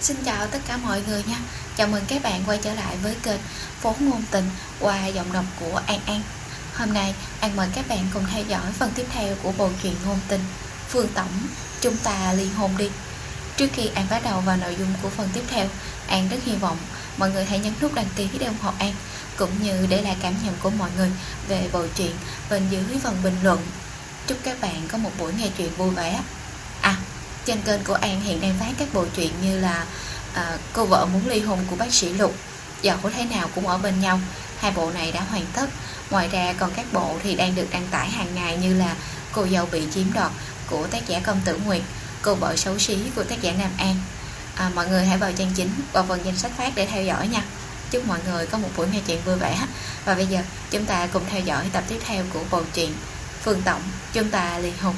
Xin chào tất cả mọi người nha. Chào mừng các bạn quay trở lại với kênh Phố Ngôn Tình qua giọng đọc của An An. Hôm nay An mời các bạn cùng theo dõi phần tiếp theo của bộ truyện ngôn tình Phương Tổng, chúng ta ly hôn đi. Trước khi An bắt đầu vào nội dung của phần tiếp theo, An rất hy vọng mọi người hãy nhấn nút đăng ký để ủng hộ An, cũng như để lại cảm nhận của mọi người về bộ truyện bên dưới phần bình luận. Chúc các bạn có một buổi nghe truyện vui vẻ. Trên kênh của An hiện đang phát các bộ truyện như là Cô vợ muốn ly hôn của bác sĩ Lục, Dẫu thế nào cũng ở bên nhau. Hai bộ này đã hoàn tất. Ngoài ra còn các bộ thì đang được đăng tải hàng ngày như là Cô dâu bị chiếm đoạt của tác giả Công Tử Nguyệt, Cô vợ xấu xí của tác giả Nam An. Mọi người hãy vào trang chính và phần danh sách phát để theo dõi nha. Chúc mọi người có một buổi nghe truyện vui vẻ. Và bây giờ chúng ta cùng theo dõi tập tiếp theo của bộ truyện Phương Tổng, chúng ta ly hôn.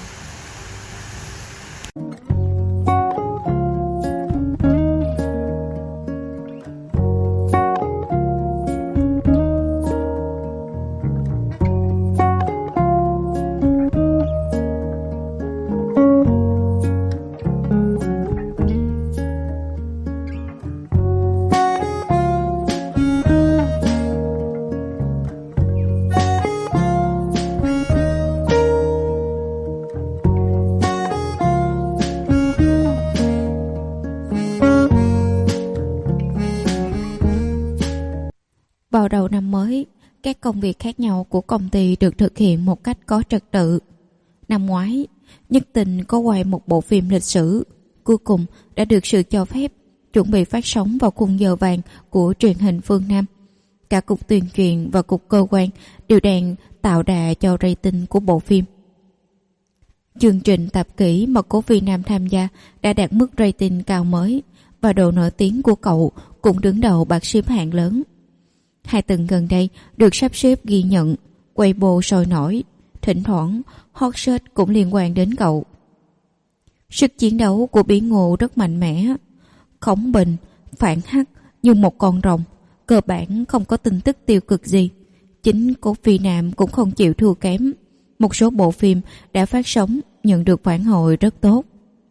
Vào đầu năm mới, các công việc khác nhau của công ty được thực hiện một cách có trật tự. Năm ngoái, Nhất Tình có quay một bộ phim lịch sử, cuối cùng đã được sự cho phép chuẩn bị phát sóng vào khung giờ vàng của truyền hình phương Nam. Cả cục tuyên truyền và cục cơ quan đều đang tạo đà cho rating của bộ phim. Chương trình tạp kỹ mà Cố Phi Nam tham gia đã đạt mức rating cao mới, và độ nổi tiếng của cậu cũng đứng đầu bảng xếp hạng lớn. Hai tuần gần đây được sắp xếp ghi nhận, Weibo sôi nổi, thỉnh thoảng hot search cũng liên quan đến cậu. Sức chiến đấu của Bí Ngô rất mạnh mẽ, khống bình, phản hắc như một con rồng, cơ bản không có tin tức tiêu cực gì. Chính Cố Phi Nam cũng không chịu thua kém, một số bộ phim đã phát sóng nhận được phản hồi rất tốt.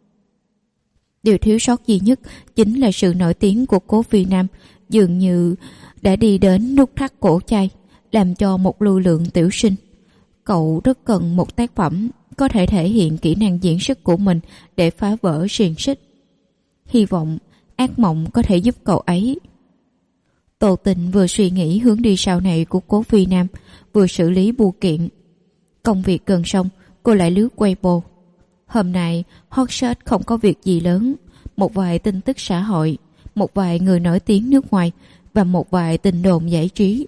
Điều thiếu sót duy nhất chính là sự nổi tiếng của Cố Phi Nam dường như đã đi đến nút thắt cổ chay, làm cho một lưu lượng tiểu sinh. Cậu rất cần một tác phẩm có thể thể hiện kỹ năng diễn xuất của mình để phá vỡ xiềng xích. Hy vọng ác mộng có thể giúp cậu ấy. Tô Tình vừa suy nghĩ hướng đi sau này của Cố Phi Nam, vừa xử lý bưu kiện. Công việc gần xong, cô lại lướt Weibo. Hôm nay hot search không có việc gì lớn, một vài tin tức xã hội, một vài người nổi tiếng nước ngoài và một vài tin đồn giải trí.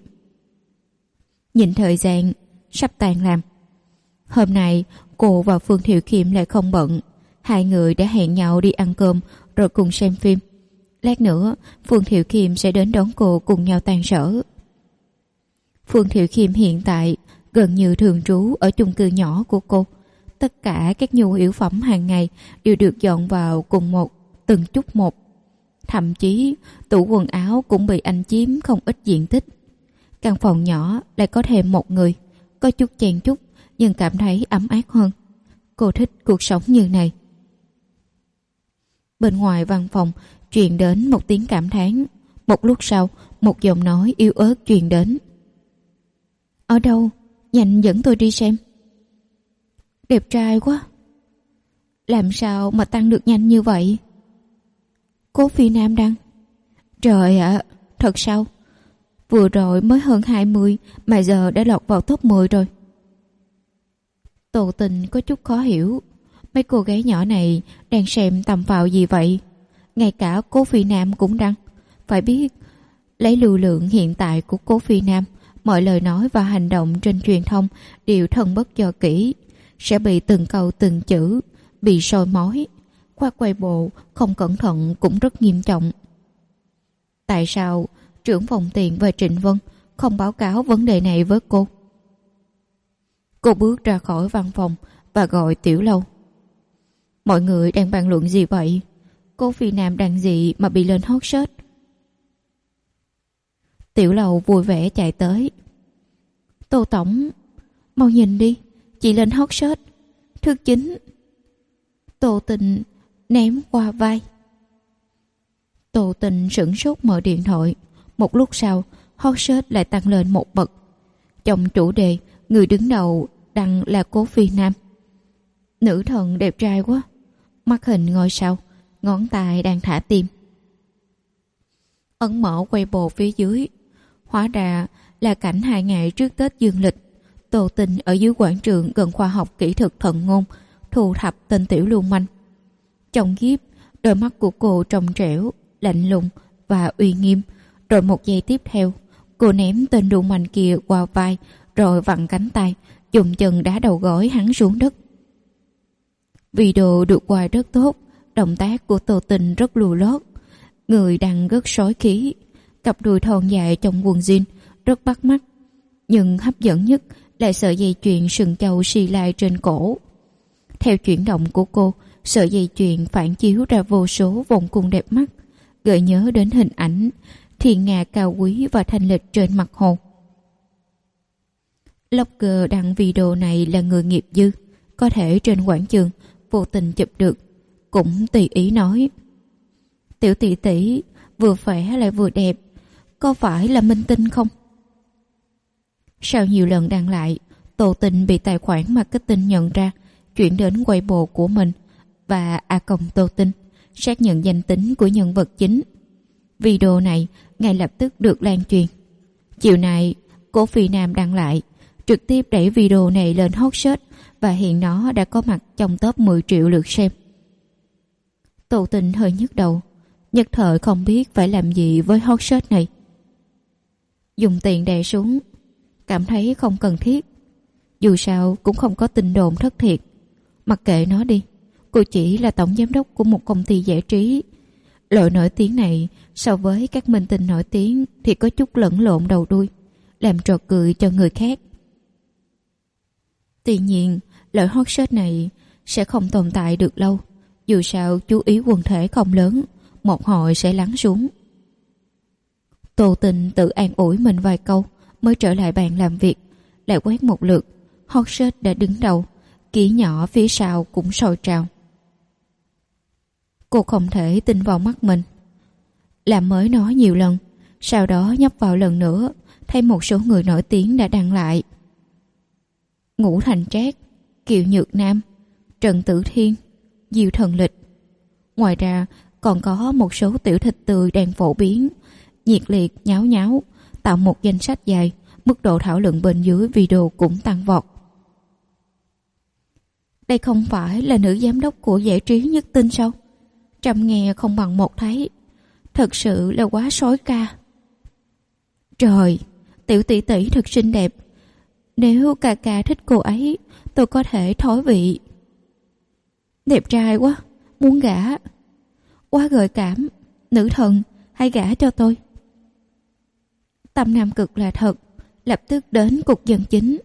Nhìn thời gian sắp tan làm. Hôm nay cô và Phương Thiệu Khiêm lại không bận. Hai người đã hẹn nhau đi ăn cơm rồi cùng xem phim. Lát nữa Phương Thiệu Khiêm sẽ đến đón cô cùng nhau tan sở. Phương Thiệu Khiêm hiện tại gần như thường trú ở chung cư nhỏ của cô. Tất cả các nhu yếu phẩm hàng ngày đều được dọn vào cùng một, từng chút một. Thậm chí tủ quần áo cũng bị anh chiếm không ít diện tích. Căn phòng nhỏ lại có thêm một người, có chút chen chúc nhưng cảm thấy ấm áp hơn. Cô thích cuộc sống như này. Bên ngoài văn phòng truyền đến một tiếng cảm thán. Một lúc sau, một giọng nói yếu ớt truyền đến. Ở đâu? Nhanh dẫn tôi đi xem. Đẹp trai quá. Làm sao mà tăng được nhanh như vậy? Cố Phi Nam đăng. Trời ạ, thật sao? Vừa rồi mới hơn 20 mà giờ đã lọt vào top 10 rồi. Tô Tình có chút khó hiểu. Mấy cô gái nhỏ này đang xem tầm vào gì vậy? Ngay cả Cố Phi Nam cũng đăng. Phải biết, lấy lưu lượng hiện tại của Cố Phi Nam, mọi lời nói và hành động trên truyền thông đều thân bất do kỹ, sẽ bị từng câu từng chữ bị soi mói. Qua quay bộ không cẩn thận cũng rất nghiêm trọng. Tại sao trưởng phòng tiền và Trịnh Vân không báo cáo vấn đề này với cô? Cô bước ra khỏi văn phòng và gọi Tiểu Lâu. Mọi người đang bàn luận gì vậy? Cố Phi Nam đăng gì mà bị lên hot search? Tiểu Lâu vui vẻ chạy tới. Tô Tổng, mau nhìn đi, chị lên hot search. Thứ 9. Tô Tình ném qua vai. Tô Tình sửng sốt mở điện thoại. Một lúc sau, hot search lại tăng lên một bậc. Trong chủ đề, người đứng đầu đăng là Cố Phi Nam. Nữ thần đẹp trai quá. Mắt hình ngôi sao, ngón tay đang thả tim. Ấn mở Weibo phía dưới. Hóa ra là cảnh 2 ngày trước Tết dương lịch. Tô Tình ở dưới quảng trường gần khoa học kỹ thuật Thần Ngôn thu thập tên tiểu lưu manh. Trong kiếp, đôi mắt của cô trong trẻo, lạnh lùng và uy nghiêm. Rồi một giây tiếp theo, cô ném tên lưu manh kia qua vai, rồi vặn cánh tay, dùng chân đá đầu gối hắn xuống đất. Video được quay rất tốt, động tác của Tô Tình rất lù lót, người đang rất sói khí, cặp đùi thon dài trong quần jean rất bắt mắt, nhưng hấp dẫn nhất là sợi dây chuyền sừng châu xì lai trên cổ. Theo chuyển động của cô, sợi dây chuyền phản chiếu ra vô số vòng cung đẹp mắt, gợi nhớ đến hình ảnh thiên nga cao quý và thanh lịch trên mặt hồ. Blogger đăng video này là người nghiệp dư, có thể trên quảng trường vô tình chụp được, cũng tùy ý nói: tiểu tỷ tỷ vừa khỏe lại vừa đẹp, có phải là minh tinh không? Sau nhiều lần đăng lại, Tô Tình bị tài khoản marketing nhận ra, chuyển đến Weibo của mình và Tô Tình xác nhận danh tính của nhân vật chính. Video này ngay lập tức được lan truyền. Chiều nay, Cố Phi Nam đăng lại, trực tiếp đẩy video này lên hot search và hiện nó đã có mặt trong top 10 triệu lượt xem. Tô Tình hơi nhức đầu, nhất thời không biết phải làm gì với hot search này. Dùng tiền đè xuống, cảm thấy không cần thiết. Dù sao cũng không có tin đồn thất thiệt. Mặc kệ nó đi, cô chỉ là tổng giám đốc của một công ty giải trí. Loại nổi tiếng này so với các minh tinh nổi tiếng thì có chút lẫn lộn đầu đuôi, làm trò cười cho người khác. Tuy nhiên, loại hot search này sẽ không tồn tại được lâu. Dù sao chú ý quần thể không lớn, một hồi sẽ lắng xuống. Tô Tình tự an ủi mình vài câu mới trở lại bàn làm việc. Lại quét một lượt, hot search đã đứng đầu, kỹ nhỏ phía sau cũng sôi trào. Cô không thể tin vào mắt mình. Làm mới nói nhiều lần, sau đó nhấp vào lần nữa, thấy một số người nổi tiếng đã đăng lại: Ngũ Thành Trác, Kiều Nhược Nam, Trần Tử Thiên, Diêu Thần Lịch. Ngoài ra còn có một số tiểu thịt tươi đang phổ biến, nhiệt liệt nháo nháo, tạo một danh sách dài. Mức độ thảo luận bên dưới video cũng tăng vọt. Đây không phải là nữ giám đốc của giải trí nhất tinh sao? Trăm nghe không bằng một thấy. Thật sự là quá sói ca. Trời, tiểu tỷ tỷ thật xinh đẹp. Nếu ca ca thích cô ấy, tôi có thể thối vị. Đẹp trai quá, muốn gả. Quá gợi cảm, nữ thần, hãy gả cho tôi. Tâm nam cực là thật, lập tức đến cục dân chính.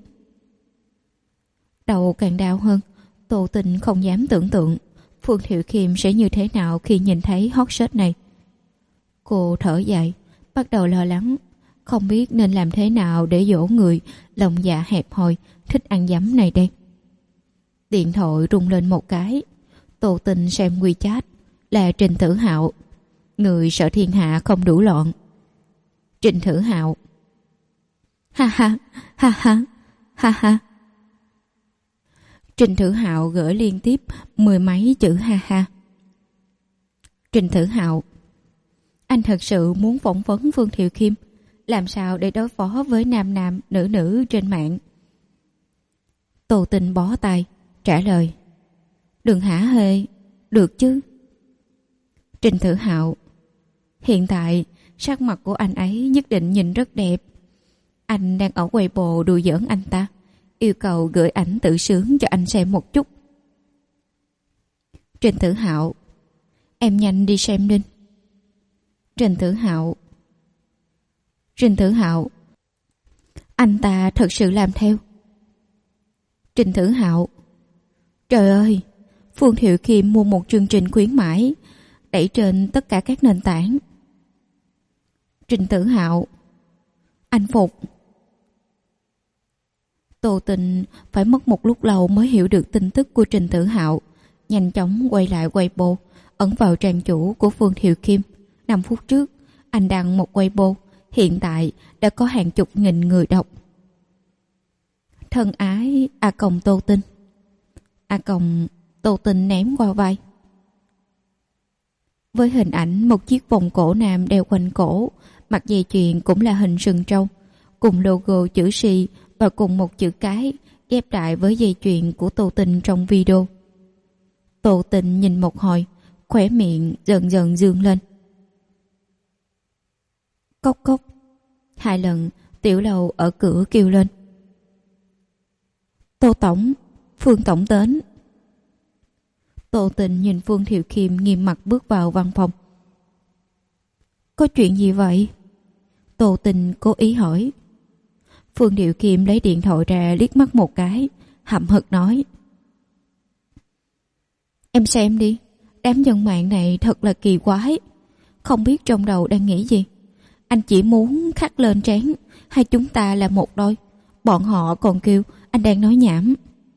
Đầu càng đau hơn, Tô Tình không dám tưởng tượng Phương Thiệu Khiêm sẽ như thế nào khi nhìn thấy hot search này. Cô thở dài, bắt đầu lo lắng, không biết nên làm thế nào để dỗ người lòng dạ hẹp hòi thích ăn dấm này đây. Điện thoại rung lên một cái, Tô Tình xem WeChat là Trình Tử Hạo, người sợ thiên hạ không đủ loạn. Trình Tử Hạo: ha ha ha ha ha ha. Trình Tử Hạo gửi liên tiếp 10 mấy chữ ha ha. Trình Tử Hạo: anh thật sự muốn phỏng vấn Phương Thiệu Khiêm, làm sao để đối phó với nam nam nữ nữ trên mạng? Tô Tình bó tay trả lời: đừng hả hê, được chứ. Trình Tử Hạo: hiện tại sắc mặt của anh ấy nhất định nhìn rất đẹp. Anh đang ở Weibo đùa giỡn anh ta, yêu cầu gửi ảnh tự sướng cho anh xem một chút. Trình Tử Hạo: em nhanh đi xem đi. Trình Tử Hạo: anh ta thật sự làm theo. Trình Tử Hạo: trời ơi, Phương Thiệu Khiêm mua một chương trình khuyến mãi đẩy trên tất cả các nền tảng. Trình Tử Hạo: anh phục. Tô Tình phải mất một lúc lâu mới hiểu được tin tức của Trình Tử Hạo, nhanh chóng quay lại Weibo, ấn vào trang chủ của Phương Thiệu Khiêm, 5 phút trước, anh đăng một Weibo, hiện tại đã có hàng chục nghìn người đọc. Thân ái Tô Tinh. Tô Tinh ném qua vai. Với hình ảnh một chiếc vòng cổ nam đeo quanh cổ, mặt dây chuyền cũng là hình sừng trâu, cùng logo chữ C và cùng một chữ cái ghép lại với dây chuyền của Tô Tinh trong video. Tô Tinh nhìn một hồi, khóe miệng dần dần dương lên. Cốc cốc. 2 lần Tiểu Lầu ở cửa kêu lên. Tô Tổng, Phương Tổng đến. Tô Tinh nhìn Phương Thiệu Khiêm nghiêm mặt bước vào văn phòng. Có chuyện gì vậy? Tô Tinh cố ý hỏi. Phương Thiệu Khiêm lấy điện thoại ra liếc mắt một cái, hậm hực nói. Em xem đi, đám dân mạng này thật là kỳ quái, không biết trong đầu đang nghĩ gì. Anh chỉ muốn khắc lên trán hai chúng ta là một đôi, bọn họ còn kêu anh đang nói nhảm.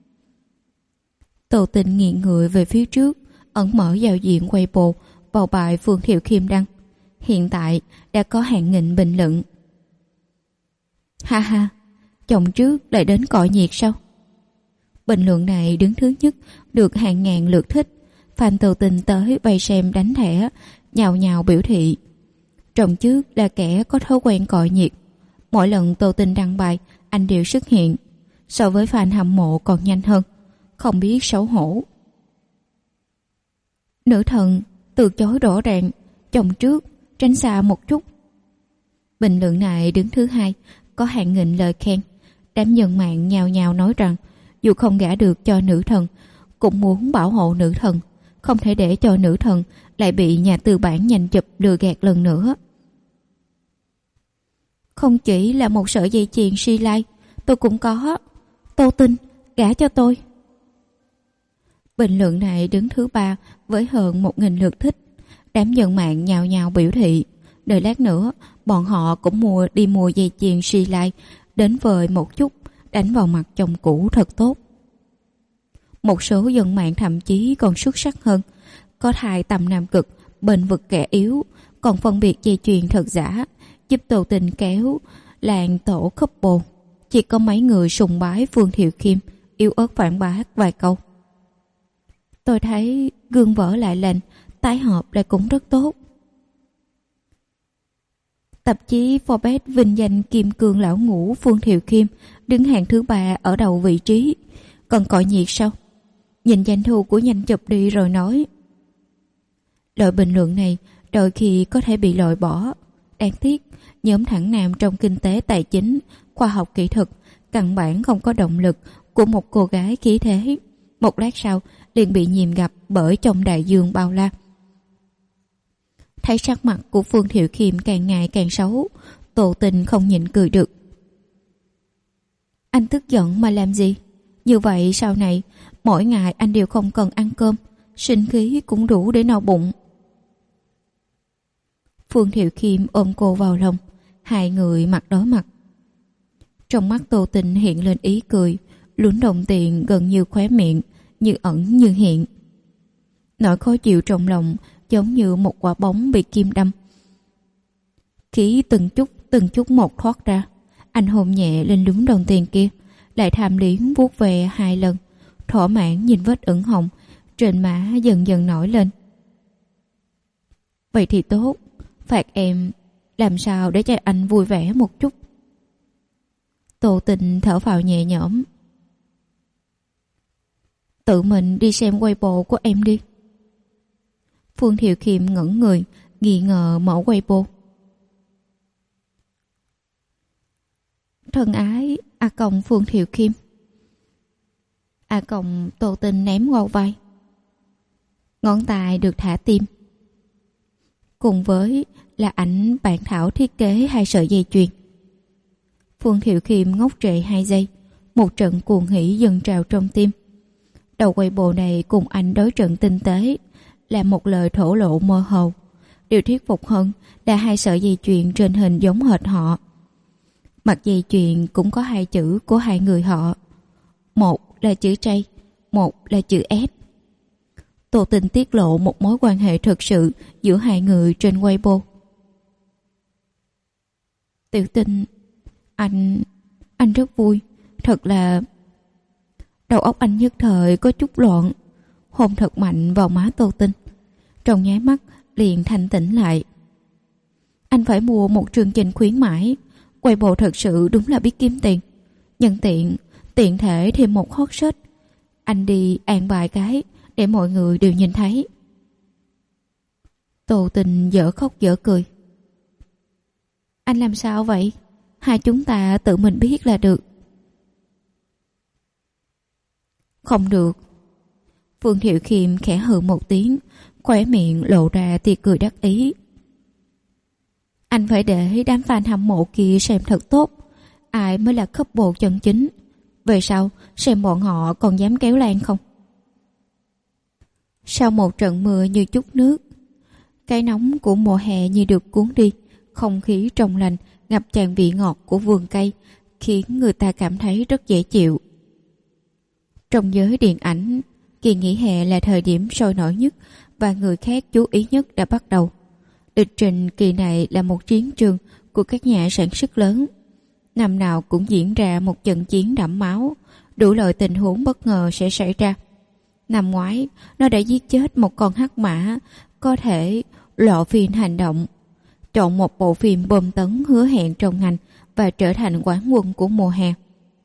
Tô Tinh nghiêng người về phía trước, ẩn mở giao diện Weibo vào bài Phương Thiệu Khiêm đăng. Hiện tại đã có hàng nghìn bình luận. Ha ha, chồng trước lại đến cọ nhiệt sao? Bình luận này đứng thứ nhất, được hàng ngàn lượt thích. Fan Tô Tinh tới vây xem đánh thẻ, nhào nhào biểu thị. Chồng trước là kẻ có thói quen cọ nhiệt. Mỗi lần Tô Tinh đăng bài, anh đều xuất hiện. So với fan hâm mộ còn nhanh hơn, không biết xấu hổ. Nữ thần từ chối rõ ràng, chồng trước tránh xa một chút. Bình luận này đứng thứ hai, có hàng nghìn lời khen. Đám dân mạng nhào nhào nói rằng dù không gả được cho nữ thần, cũng muốn bảo hộ nữ thần, không thể để cho nữ thần lại bị nhà tư bản nhanh chụp lừa gạt lần nữa. Không chỉ là một sợi dây chuyền Silai, tôi cũng có. Tô Tinh, gả cho tôi. Bình luận này đứng thứ ba với hơn 1.000 lượt thích. Đám dân mạng nhào nhào biểu thị, đợi lát nữa bọn họ cũng mua dây chuyền Silai đến vời một chút, đánh vào mặt chồng cũ thật tốt. Một số dân mạng thậm chí còn xuất sắc hơn, có thai tầm nam cực, bênh vực kẻ yếu, còn phân biệt dây chuyền thật giả, giúp Tô Tinh kéo làng tổ couple. Chỉ có mấy người sùng bái Phương Thiệu Khiêm yếu ớt phản bác vài câu. Tôi thấy gương vỡ lại lành, tái hợp lại cũng rất tốt. Tạp chí Forbes vinh danh kim cương lão ngũ Phương Thiệu Khiêm đứng hàng thứ 3 ở đầu vị trí. Còn cọ nhiệt sao? Nhìn doanh thu của nhanh chụp đi rồi nói. Loại bình luận này đôi khi có thể bị loại bỏ. Đáng tiếc, nhóm thẳng nam trong kinh tế tài chính, khoa học kỹ thuật căn bản không có động lực của một cô gái khí thế. Một lát sau liền bị nhìm gặp bởi trong đại dương bao la. Thấy sắc mặt của Phương Thiệu Khiêm càng ngày càng xấu, Tô Tinh không nhịn cười được. Anh tức giận mà làm gì? Như vậy sau này mỗi ngày anh đều không cần ăn cơm, sinh khí cũng đủ để no bụng. Phương Thiệu Khiêm ôm cô vào lòng, hai người mặt đối mặt. Trong mắt Tô Tinh hiện lên ý cười, lún đồng tiền gần như khóe miệng, như ẩn như hiện. Nỗi khó chịu trong lòng giống như một quả bóng bị kim đâm. Khí từng chút một thoát ra. Anh hôn nhẹ lên lúm đồng tiền kia, lại tham liếng vuốt về 2 lần, thỏa mãn nhìn vết ửng hồng trên má dần dần nổi lên. Vậy thì tốt, phạt em làm sao để cho anh vui vẻ một chút. Tô Tinh thở phào nhẹ nhõm. Tự mình đi xem Weibo của em đi. Phương Thiệu Khiêm ngẩn người, nghi ngờ mở Weibo. Thân ái Phương Thiệu Khiêm. Tô Tinh ném qua vai. Ngón tay được thả tim. Cùng với là ảnh bản thảo thiết kế 2 sợi dây chuyền. Phương Thiệu Khiêm ngốc trệ 2 giây, một trận cuồng hỉ dâng trào trong tim. Đầu Weibo này cùng anh đối trận tinh tế, là một lời thổ lộ mơ hồ. Điều thuyết phục hơn là 2 sợi dây chuyền trên hình giống hệt họ. Mặt dây chuyền cũng có 2 chữ của 2 người họ. Một là chữ J, một là chữ S. Tô Tình tiết lộ một mối quan hệ thực sự giữa hai người trên Weibo. Tiểu Tình, anh rất vui, thật là... Đầu óc anh nhất thời có chút loạn, hôn thật mạnh vào má Tô Tình. Trong nháy mắt liền thanh tĩnh lại. Anh phải mua một chương trình khuyến mãi. Weibo thật sự đúng là biết kiếm tiền. Nhân tiện thể thêm một hot search. Anh đi an bài cái để mọi người đều nhìn thấy. Tô Tình dở khóc dở cười. Anh làm sao vậy? Hai chúng ta tự mình biết là được. Không được. Phương Thiệu Khiêm khẽ hừ một tiếng, khóe miệng lộ ra tia cười đắc ý. Anh phải để đám fan hâm mộ kia xem thật tốt, ai mới là couple chân chính. Về sau xem bọn họ còn dám kéo Lan không? Sau một trận mưa như chút nước, cái nóng của mùa hè như được cuốn đi, không khí trong lành ngập tràn vị ngọt của vườn cây, khiến người ta cảm thấy rất dễ chịu. Trong giới điện ảnh, kỳ nghỉ hè là thời điểm sôi nổi nhất và người khác chú ý nhất đã bắt đầu. Lịch trình kỳ này là một chiến trường của các nhà sản xuất lớn. Năm nào cũng diễn ra một trận chiến đẫm máu, đủ loại tình huống bất ngờ sẽ xảy ra. Năm ngoái, nó đã giết chết một con hắc mã có thể lộ phim hành động, chọn một bộ phim bom tấn hứa hẹn trong ngành và trở thành quán quân của mùa hè.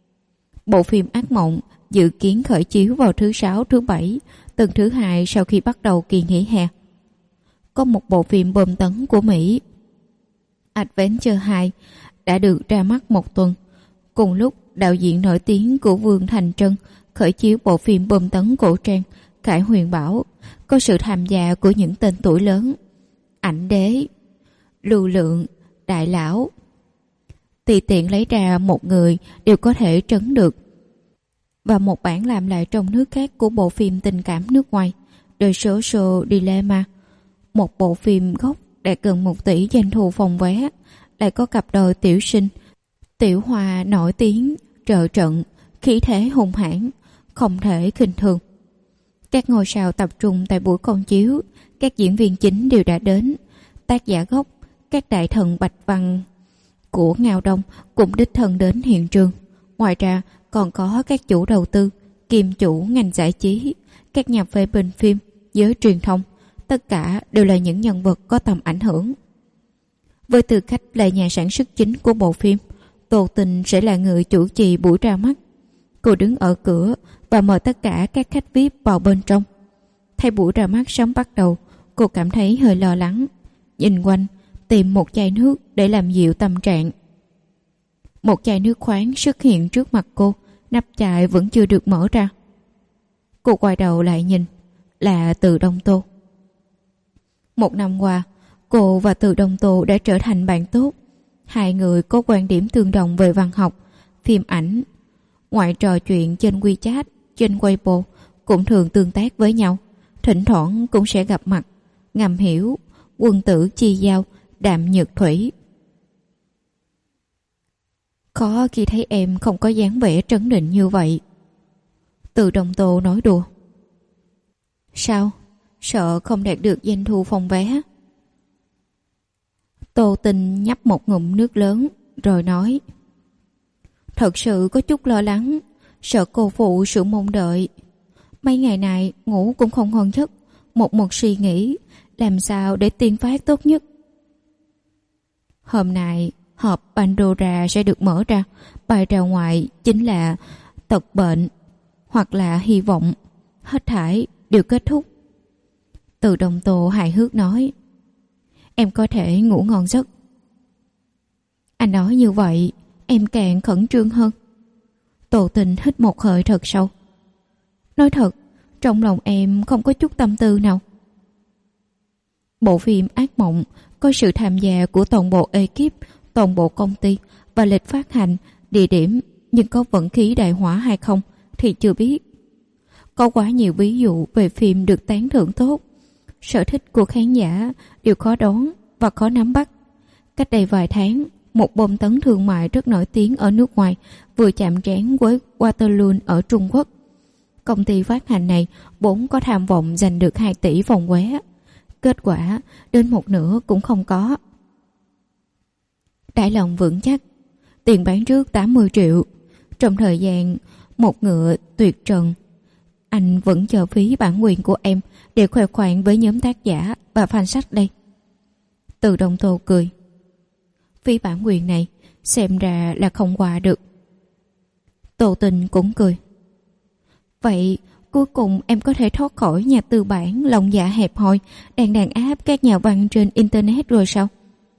Bộ phim Ác Mộng dự kiến khởi chiếu vào thứ Sáu, thứ Bảy, tuần thứ Hai sau khi bắt đầu kỳ nghỉ hè. Có một bộ phim bom tấn của Mỹ, Adventure 2, đã được ra mắt một tuần. Cùng lúc, đạo diễn nổi tiếng của Vương Thành Trân khởi chiếu bộ phim bom tấn cổ trang Cải Huyền Bảo, có sự tham gia của những tên tuổi lớn: Ảnh Đế, Lưu Lượng, Đại Lão. Tùy tiện lấy ra một người đều có thể trấn được. Và một bản làm lại trong nước khác của bộ phim tình cảm nước ngoài The Social Dilemma, một bộ phim gốc đạt gần 1 tỷ doanh thu phòng vé, lại có cặp đôi tiểu sinh Tiểu Hoa nổi tiếng trợ trận, khí thế hùng hãn, không thể khinh thường. Các ngôi sao tập trung tại buổi công chiếu, các diễn viên chính đều đã đến, tác giả gốc, các đại thần Bạch Văn của Ngao Đông cũng đích thân đến hiện trường. Ngoài ra còn có các chủ đầu tư, kiêm chủ ngành giải trí, các nhà phê bình phim, giới truyền thông, tất cả đều là những nhân vật có tầm ảnh hưởng. Với tư cách là nhà sản xuất chính của bộ phim, Tô Tình sẽ là người chủ trì buổi ra mắt. Cô đứng ở cửa và mời tất cả các khách VIP vào bên trong. Thấy buổi ra mắt sớm bắt đầu, cô cảm thấy hơi lo lắng. Nhìn quanh, tìm một chai nước để làm dịu tâm trạng. Một chai nước khoáng xuất hiện trước mặt cô, nắp chai vẫn chưa được mở ra. Cô quay đầu lại nhìn, là Từ Đông Tô. Một năm qua, cô và Từ Đông Tô đã trở thành bạn tốt. Hai người có quan điểm tương đồng về văn học, phim ảnh. Ngoài trò chuyện trên WeChat, trên Weibo, cũng thường tương tác với nhau. Thỉnh thoảng cũng sẽ gặp mặt, ngầm hiểu, quân tử chi giao, đạm nhược thủy. Khó khi thấy em không có dáng vẻ trấn định như vậy. Từ Đông Tô nói đùa. Sao? Sợ không đạt được doanh thu phòng vé? Tô Tình nhấp một ngụm nước lớn rồi nói. Thật sự có chút lo lắng, sợ cô phụ sự mong đợi. Mấy ngày này ngủ cũng không ngon giấc, một suy nghĩ làm sao để tiên phát tốt nhất. Hôm nay hộp Pandora sẽ được mở ra, bài ra ngoài chính là tật bệnh hoặc là hy vọng, hết thảy đều kết thúc. Từ Đông Tô hài hước nói. Em có thể ngủ ngon giấc. Anh nói như vậy em càng khẩn trương hơn. Tô Tình hít một hơi thật sâu. Nói thật, trong lòng em không có chút tâm tư nào. Bộ phim Ác Mộng có sự tham gia của toàn bộ ekip, toàn bộ công ty và lịch phát hành, địa điểm, nhưng có vận khí đại hỏa hay không thì chưa biết. Có quá nhiều ví dụ về phim được tán thưởng tốt. Sở thích của khán giả đều khó đoán và khó nắm bắt. Cách đây vài tháng, một bom tấn thương mại rất nổi tiếng ở nước ngoài vừa chạm trán với Waterloo ở Trung Quốc. Công ty phát hành này vốn có tham vọng giành được 2 tỷ vòng vé. Kết quả đến một nửa cũng không có. Đại lòng vững chắc, tiền bán trước 80 triệu. Trong thời gian một ngựa tuyệt trần, anh vẫn chờ phí bản quyền của em để khoe khoang với nhóm tác giả và fan sách đây. Từ Đông Tô cười. Phí bản quyền này xem ra là không qua được. Tô Tình cũng cười. Vậy cuối cùng em có thể thoát khỏi nhà tư bản lòng dạ hẹp hòi đang đàn áp các nhà văn trên internet rồi sao?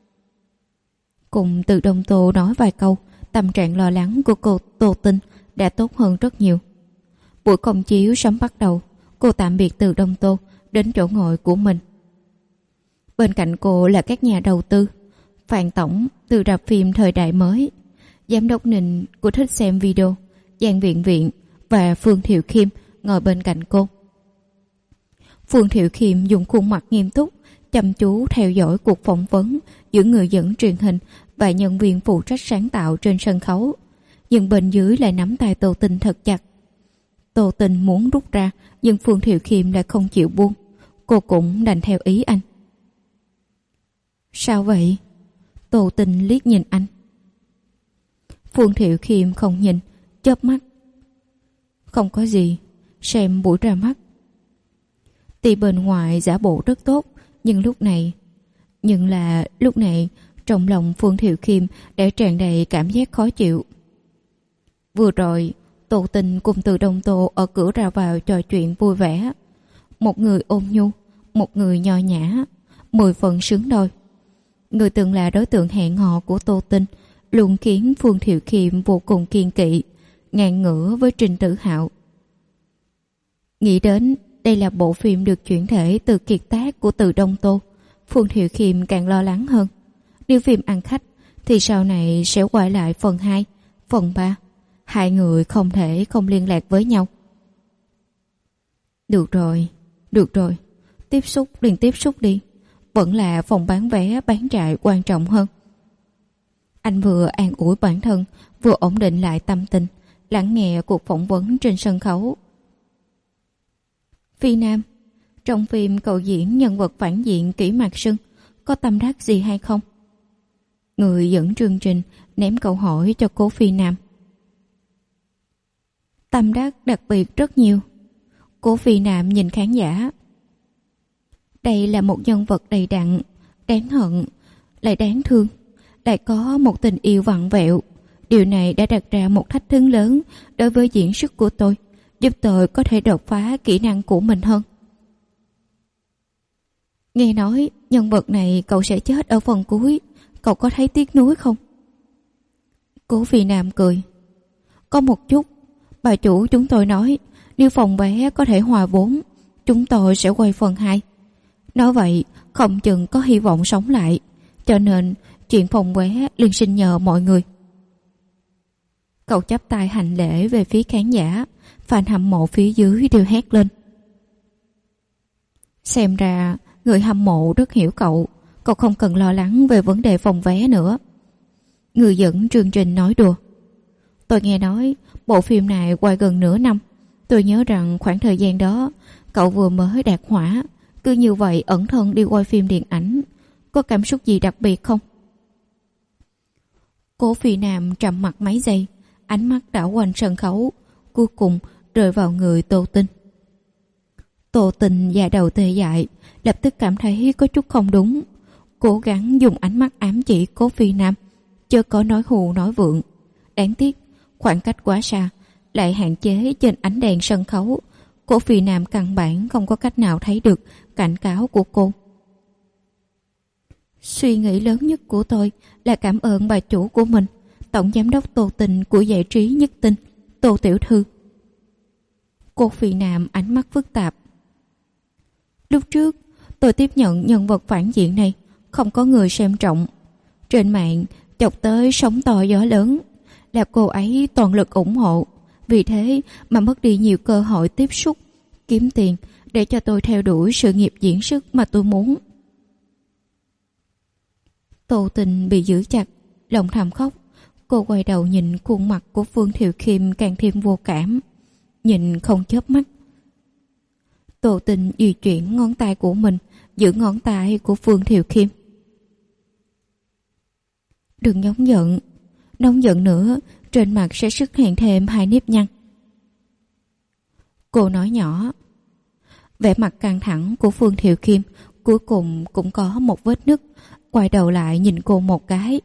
Cùng Từ Đông Tô nói vài câu, tâm trạng lo lắng của cô Tô Tình đã tốt hơn rất nhiều. Buổi công chiếu sớm bắt đầu, cô tạm biệt Từ Đông Tô đến chỗ ngồi của mình. Bên cạnh cô là các nhà đầu tư, Phan Tổng từ rạp phim Thời Đại Mới, Giám đốc Ninh của Thích Xem Video, Giang Viện Viện và Phương Thiệu Khiêm ngồi bên cạnh cô. Phương Thiệu Khiêm dùng khuôn mặt nghiêm túc, chăm chú theo dõi cuộc phỏng vấn giữa người dẫn truyền hình và nhân viên phụ trách sáng tạo trên sân khấu, nhưng bên dưới lại nắm tay Tô Tình thật chặt. Tô Tình muốn rút ra, nhưng Phương Thiệu Khiêm lại không chịu buông. Cô cũng đành theo ý anh. Sao vậy? Tô Tình liếc nhìn anh. Phương Thiệu Khiêm không nhìn, chớp mắt. Không có gì, xem buổi ra mắt. Tuy bên ngoài giả bộ rất tốt, nhưng lúc này trong lòng Phương Thiệu Khiêm đã tràn đầy cảm giác khó chịu. Vừa rồi Tô Tình cùng Từ Đông Tô ở cửa ra vào trò chuyện vui vẻ. Một người ôn nhu, một người nho nhã, 10 phần xứng đôi. Người từng là đối tượng hẹn hò của Tô Tình luôn khiến Phương Thiệu Khiêm vô cùng kiêng kỵ, ngang ngửa với Trình Tử Hạo. Nghĩ đến đây là bộ phim được chuyển thể từ kiệt tác của Từ Đông Tô, Phương Thiệu Khiêm càng lo lắng hơn. Nếu phim ăn khách thì sau này sẽ quay lại phần 2, phần 3. Hai người không thể không liên lạc với nhau. Được rồi, tiếp xúc đi. Vẫn là phòng bán vé bán trại quan trọng hơn. Anh vừa an ủi bản thân, vừa ổn định lại tâm tình, lắng nghe cuộc phỏng vấn trên sân khấu. Phi Nam, trong phim cậu diễn nhân vật phản diện Kỷ Mạc Sưng, có tâm đắc gì hay không? Người dẫn chương trình ném câu hỏi cho cô Phi Nam. Tâm đắc đặc biệt rất nhiều. Cô Phi Nam nhìn khán giả. Đây là một nhân vật đầy đặn, đáng hận, lại đáng thương, lại có một tình yêu vặn vẹo. Điều này đã đặt ra một thách thức lớn đối với diễn xuất của tôi, giúp tôi có thể đột phá kỹ năng của mình hơn. Nghe nói nhân vật này cậu sẽ chết ở phần cuối, cậu có thấy tiếc nuối không? Cố Phi Nam cười. Có một chút. Bà chủ chúng tôi nói nếu phòng vé có thể hòa vốn, chúng tôi sẽ quay phần 2. Nói vậy không chừng có hy vọng sống lại, cho nên chuyện phòng vé liền xin nhờ mọi người. Cậu chắp tay hành lễ về phía khán giả, fan hâm mộ phía dưới đều hét lên. Xem ra người hâm mộ rất hiểu cậu không cần lo lắng về vấn đề phòng vé nữa. Người dẫn chương trình nói đùa. Tôi nghe nói bộ phim này quay gần nửa năm. Tôi nhớ rằng khoảng thời gian đó cậu vừa mới đạt hỏa, cứ như vậy ẩn thân đi quay phim điện ảnh. Có cảm xúc gì đặc biệt không? Cố Phi Nam trầm mặc mấy giây, ánh mắt đảo quanh sân khấu, cuối cùng rơi vào người Tô Tình. Tô Tình da đầu tê dại, lập tức cảm thấy có chút không đúng, cố gắng dùng ánh mắt ám chỉ Cố Phi Nam, chớ có nói hù nói vượng. Đáng tiếc khoảng cách quá xa, lại hạn chế trên ánh đèn sân khấu. Cố Phi Nam căn bản không có cách nào thấy được cảnh cáo của cô. Suy nghĩ lớn nhất của tôi là cảm ơn bà chủ của mình, tổng giám đốc Tô Tình của giải trí Nhất Tinh, Tô tiểu thư. Cố Phi Nam ánh mắt phức tạp. Lúc trước tôi tiếp nhận nhân vật phản diện này, không có người xem trọng. Trên mạng chọc tới sóng to gió lớn, là cô ấy toàn lực ủng hộ. Vì thế mà mất đi nhiều cơ hội tiếp xúc, kiếm tiền để cho tôi theo đuổi sự nghiệp diễn xuất mà tôi muốn. Tô Tình bị giữ chặt, lòng thầm khóc. Cô quay đầu nhìn khuôn mặt của Phương Thiệu Khiêm càng thêm vô cảm. nhìn không chớp mắt. Tô Tình di chuyển ngón tay của mình giữ ngón tay của Phương Thiệu Khiêm. Đừng nóng giận nữa, trên mặt sẽ xuất hiện thêm 2 nếp nhăn. Cô nói nhỏ. Vẻ mặt căng thẳng của Phương Thiệu Khiêm cuối cùng cũng có một vết nứt, quay đầu lại nhìn cô một cái.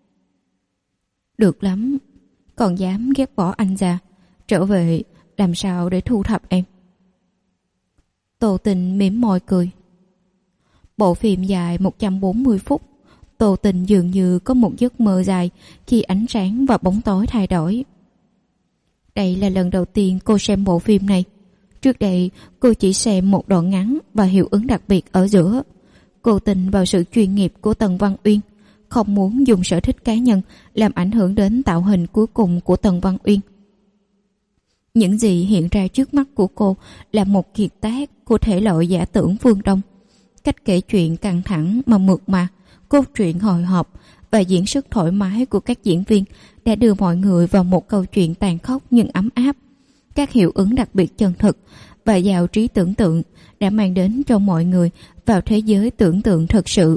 Được lắm, còn dám ghét bỏ anh già, trở về làm sao để thu thập em? Tô Tình mỉm môi cười. Bộ phim dài 140 phút, Tô Tình dường như có một giấc mơ dài khi ánh sáng và bóng tối thay đổi. Đây là lần đầu tiên cô xem bộ phim này. Trước đây cô chỉ xem một đoạn ngắn và hiệu ứng đặc biệt ở giữa. Cô tin vào sự chuyên nghiệp của Tần Văn Uyên, không muốn dùng sở thích cá nhân làm ảnh hưởng đến tạo hình cuối cùng của Tần Văn Uyên. Những gì hiện ra trước mắt của cô là một kiệt tác của thể loại giả tưởng phương Đông. Cách kể chuyện căng thẳng mà mượt mà, cốt truyện hồi hộp và diễn xuất thoải mái của các diễn viên đã đưa mọi người vào một câu chuyện tàn khốc nhưng ấm áp. Các hiệu ứng đặc biệt chân thực và giàu trí tưởng tượng đã mang đến cho mọi người vào thế giới tưởng tượng thật sự.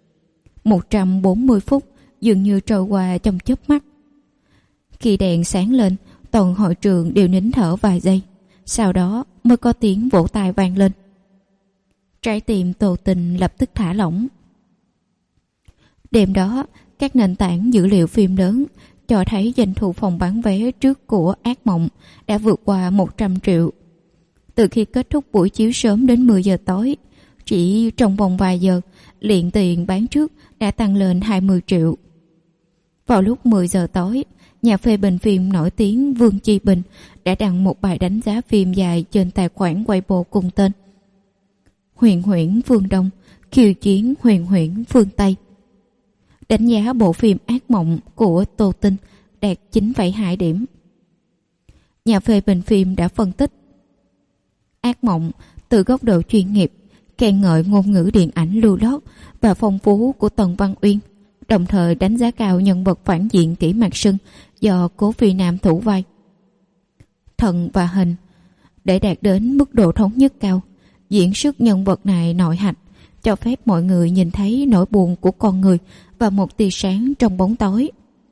140 phút dường như trôi qua trong chớp mắt. Khi đèn sáng lên, toàn hội trường đều nín thở vài giây, sau đó mới có tiếng vỗ tay vang lên. Trái tim Tô Tình lập tức thả lỏng. Đêm đó, các nền tảng dữ liệu phim lớn cho thấy doanh thu phòng bán vé trước của Ác Mộng đã vượt qua 100 triệu. Từ khi kết thúc buổi chiếu sớm đến 10 giờ tối, chỉ trong vòng vài giờ, liền tiền bán trước đã tăng lên 20 triệu. Vào lúc 10 giờ tối, nhà phê bình phim nổi tiếng Vương Chi Bình đã đăng một bài đánh giá phim dài trên tài khoản Weibo cùng tên: Huyền huyễn phương Đông, khiêu chiến huyền huyễn phương Tây. Đánh giá bộ phim Ác Mộng của Tô Tinh đạt 9,2 điểm. Nhà phê bình phim đã phân tích Ác Mộng từ góc độ chuyên nghiệp, khen ngợi ngôn ngữ điện ảnh lưu loát và phong phú của Tần Văn Uyên, đồng thời đánh giá cao nhân vật phản diện Kỷ Mạc Sưng do Cố Phi Nam thủ vai. Thần và hình để đạt đến mức độ thống nhất cao, diễn xuất nhân vật này nội hạch, cho phép mọi người nhìn thấy nỗi buồn của con người và một tia sáng trong bóng tối.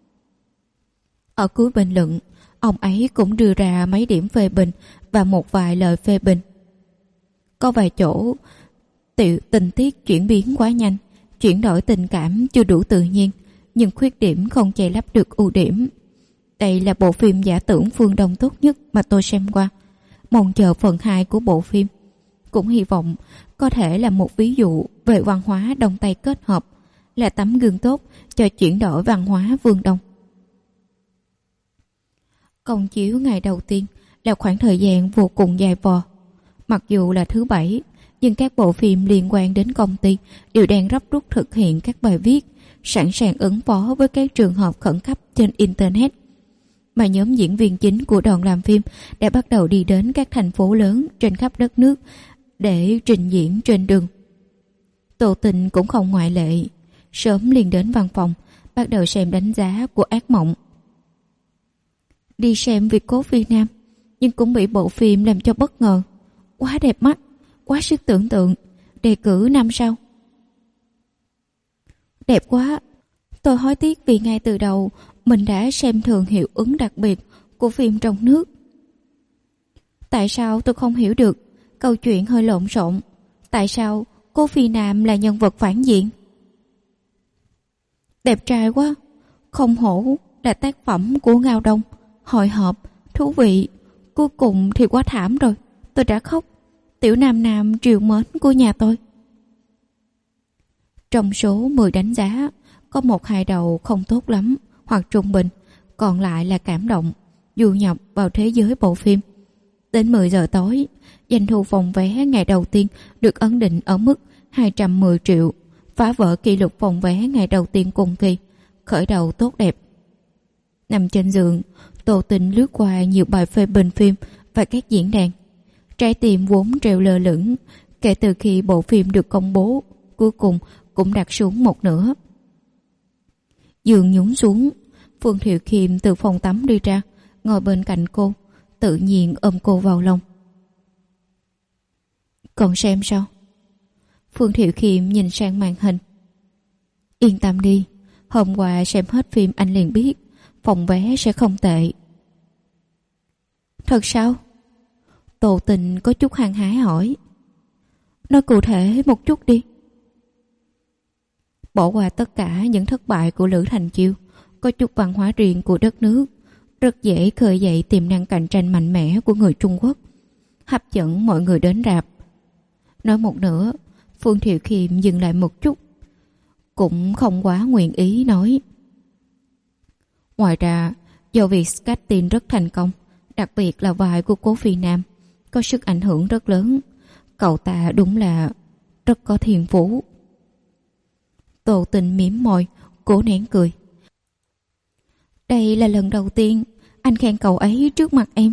Ở cuối bình luận, ông ấy cũng đưa ra mấy điểm phê bình và một vài lời phê bình. Có vài chỗ tình tiết chuyển biến quá nhanh, chuyển đổi tình cảm chưa đủ tự nhiên, nhưng khuyết điểm không che lấp được ưu điểm. Đây là bộ phim giả tưởng phương Đông tốt nhất mà tôi xem qua. Mong chờ phần 2 của bộ phim. Cũng hy vọng có thể là một ví dụ về văn hóa Đông Tây kết hợp, là tấm gương tốt cho chuyển đổi văn hóa phương Đông. Công chiếu ngày đầu tiên là khoảng thời gian vô cùng dài vò. Mặc dù là thứ Bảy, nhưng các bộ phim liên quan đến công ty đều đang gấp rút thực hiện các bài viết, sẵn sàng ứng phó với các trường hợp khẩn cấp trên Internet. Mà nhóm diễn viên chính của đoàn làm phim đã bắt đầu đi đến các thành phố lớn trên khắp đất nước để trình diễn trên đường. Tô Tình cũng không ngoại lệ, sớm liền đến văn phòng, bắt đầu xem đánh giá của Ác Mộng. Đi xem vì Cố Phi Nam, nhưng cũng bị bộ phim làm cho bất ngờ. Quá đẹp mắt, quá sức tưởng tượng, đề cử 5 sao. Đẹp quá, tôi hối tiếc vì ngay từ đầu mình đã xem thường hiệu ứng đặc biệt của phim trong nước. Tại sao tôi không hiểu được, câu chuyện hơi lộn xộn. Tại sao Cố Phi Nam là nhân vật phản diện? Đẹp trai quá, không hổ là tác phẩm của Ngao Đông, hồi hộp, thú vị. Cuối cùng thì quá thảm rồi, tôi đã khóc. Tiểu nam nam triều mến của nhà tôi. Trong số 10 đánh giá, có 1-2 đầu không tốt lắm hoặc trung bình, còn lại là cảm động, du nhập vào thế giới bộ phim. Đến 10 giờ tối, doanh thu phòng vé ngày đầu tiên được ấn định ở mức 210 triệu, phá vỡ kỷ lục phòng vé ngày đầu tiên cùng kỳ, khởi đầu tốt đẹp. Nằm trên giường, Tô Tình lướt qua nhiều bài phê bình phim và các diễn đàn. Trái tim vốn treo lơ lửng kể từ khi bộ phim được công bố, cuối cùng cũng đặt xuống một nửa. Giường nhún xuống, Phương Thiệu Khiêm từ phòng tắm đi ra, ngồi bên cạnh cô. tự nhiên ôm cô vào lòng. Còn xem sao? Phương Thiệu Khiêm nhìn sang màn hình. Yên tâm đi, hôm qua xem hết phim anh liền biết phòng vé sẽ không tệ. Thật sao? Tô Tình có chút hăng hái hỏi. Nói cụ thể một chút đi. Bỏ qua tất cả những thất bại của Lữ Thành Chiêu, có chút văn hóa riêng của đất nước, rất dễ khơi dậy tiềm năng cạnh tranh mạnh mẽ của người Trung Quốc, hấp dẫn mọi người đến rạp. Nói một nửa, Phương Thiệu Khiêm dừng lại một chút, cũng không quá nguyện ý nói. Ngoài ra, do việc casting rất thành công, đặc biệt là vai của Cố Phi Nam có sức ảnh hưởng rất lớn, cậu ta đúng là rất có thiên phú. Tô Tình mỉm môi, cố nén cười. Đây là lần đầu tiên anh khen cậu ấy trước mặt em.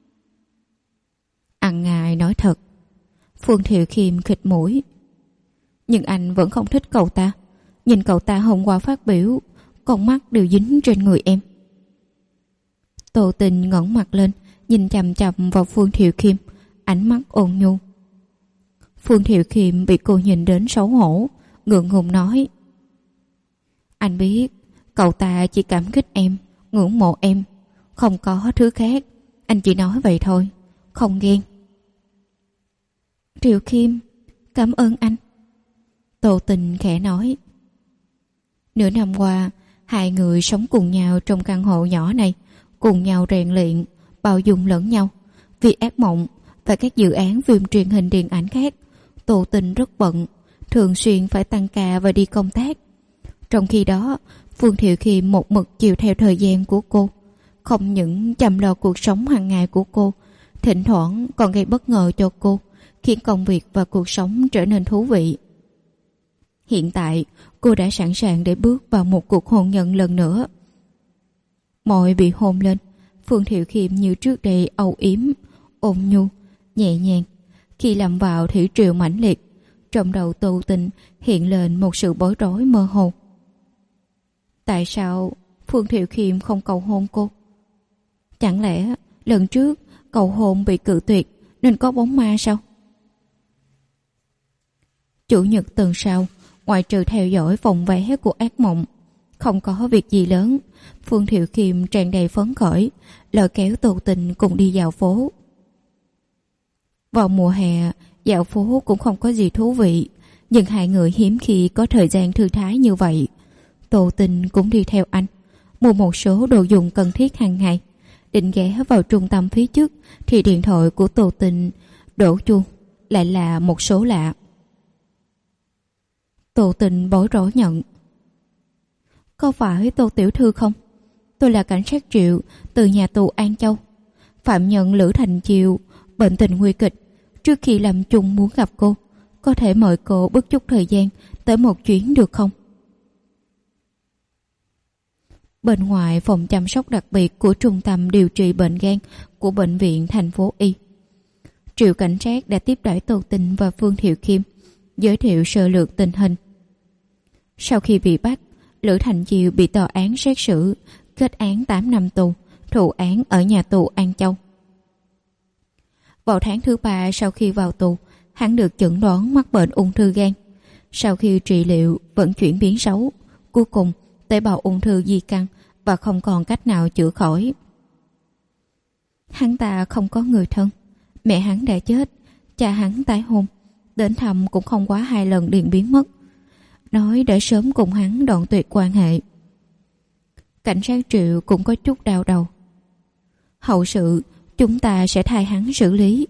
Ăn ngài nói thật. Phương Thiệu Khiêm khịt mũi. Nhưng anh vẫn không thích cậu ta. Nhìn cậu ta hôm qua phát biểu, con mắt đều dính trên người em. Tô Tình ngẩng mặt lên, nhìn chằm chằm vào Phương Thiệu Khiêm, ánh mắt ôn nhu. Phương Thiệu Khiêm bị cô nhìn đến xấu hổ, ngượng ngùng nói. Anh biết cậu ta chỉ cảm kích em, ngưỡng mộ em, không có thứ khác. Anh chỉ nói vậy thôi, không ghen. Thiệu Khiêm, cảm ơn anh. Tô Tình khẽ nói. Nửa năm qua, hai người sống cùng nhau trong căn hộ nhỏ này, cùng nhau rèn luyện, bao dung lẫn nhau. Vì ác mộng và các dự án phim truyền hình điện ảnh khác, Tô Tình rất bận, thường xuyên phải tăng ca và đi công tác. Trong khi đó, Phương Thiệu Khiêm một mực chiều theo thời gian của cô, không những chăm lo cuộc sống hàng ngày của cô, thỉnh thoảng còn gây bất ngờ cho cô, khiến công việc và cuộc sống trở nên thú vị. Hiện tại, cô đã sẵn sàng để bước vào một cuộc hôn nhân lần nữa. Môi bị hôn lên, Phương Thiệu Khiêm như trước đây âu yếm, ôn nhu, nhẹ nhàng. Khi lâm vào thủy triều mãnh liệt, trong đầu Tô Tình hiện lên một sự bối rối mơ hồ. Tại sao Phương Thiệu Khiêm không cầu hôn cô? Chẳng lẽ lần trước cầu hôn bị cự tuyệt nên có bóng ma sao? Chủ nhật tuần sau, ngoại trừ theo dõi phòng vé của ác mộng, không có việc gì lớn. Phương Thiệu Khiêm tràn đầy phấn khởi, lôi kéo Tô Tình cùng đi dạo phố. Vào mùa hè, dạo phố cũng không có gì thú vị, nhưng hai người hiếm khi có thời gian thư thái như vậy. Tô Tình cũng đi theo anh, mua một số đồ dùng cần thiết hàng ngày. Định ghé vào trung tâm phía trước thì điện thoại của Tô Tình đổ chuông, lại là một số lạ. Tô Tình bối rối nhận. Có phải Tô tiểu thư không? Tôi là cảnh sát Triệu từ nhà tù An Châu. Phạm nhân Lữ Thành Chiêu bệnh tình nguy kịch. Trước khi làm chung muốn gặp cô, có thể mời cô bớt chút thời gian tới một chuyến được không? Bên ngoài phòng chăm sóc đặc biệt của trung tâm điều trị bệnh gan của bệnh viện thành phố Y, Triệu cảnh sát đã tiếp đãi Tô Tình và Phương Thiệu Khiêm, giới thiệu sơ lược tình hình. Sau khi bị bắt, Lữ Thành Chiêu bị tòa án xét xử, kết án 8 năm tù, thụ án ở nhà tù An Châu. Vào tháng thứ 3 sau khi vào tù, hắn được chẩn đoán mắc bệnh ung thư gan. Sau khi trị liệu vẫn chuyển biến xấu, cuối cùng tế bào ung thư di căn và không còn cách nào chữa khỏi. Hắn ta không có người thân, mẹ hắn đã chết, cha hắn tái hôn, đến thăm cũng không quá 2 lần liền biến mất, nói để sớm cùng hắn đoạn tuyệt quan hệ. Cảnh sát Triệu cũng có chút đau đầu. Hậu sự chúng ta sẽ thay hắn xử lý.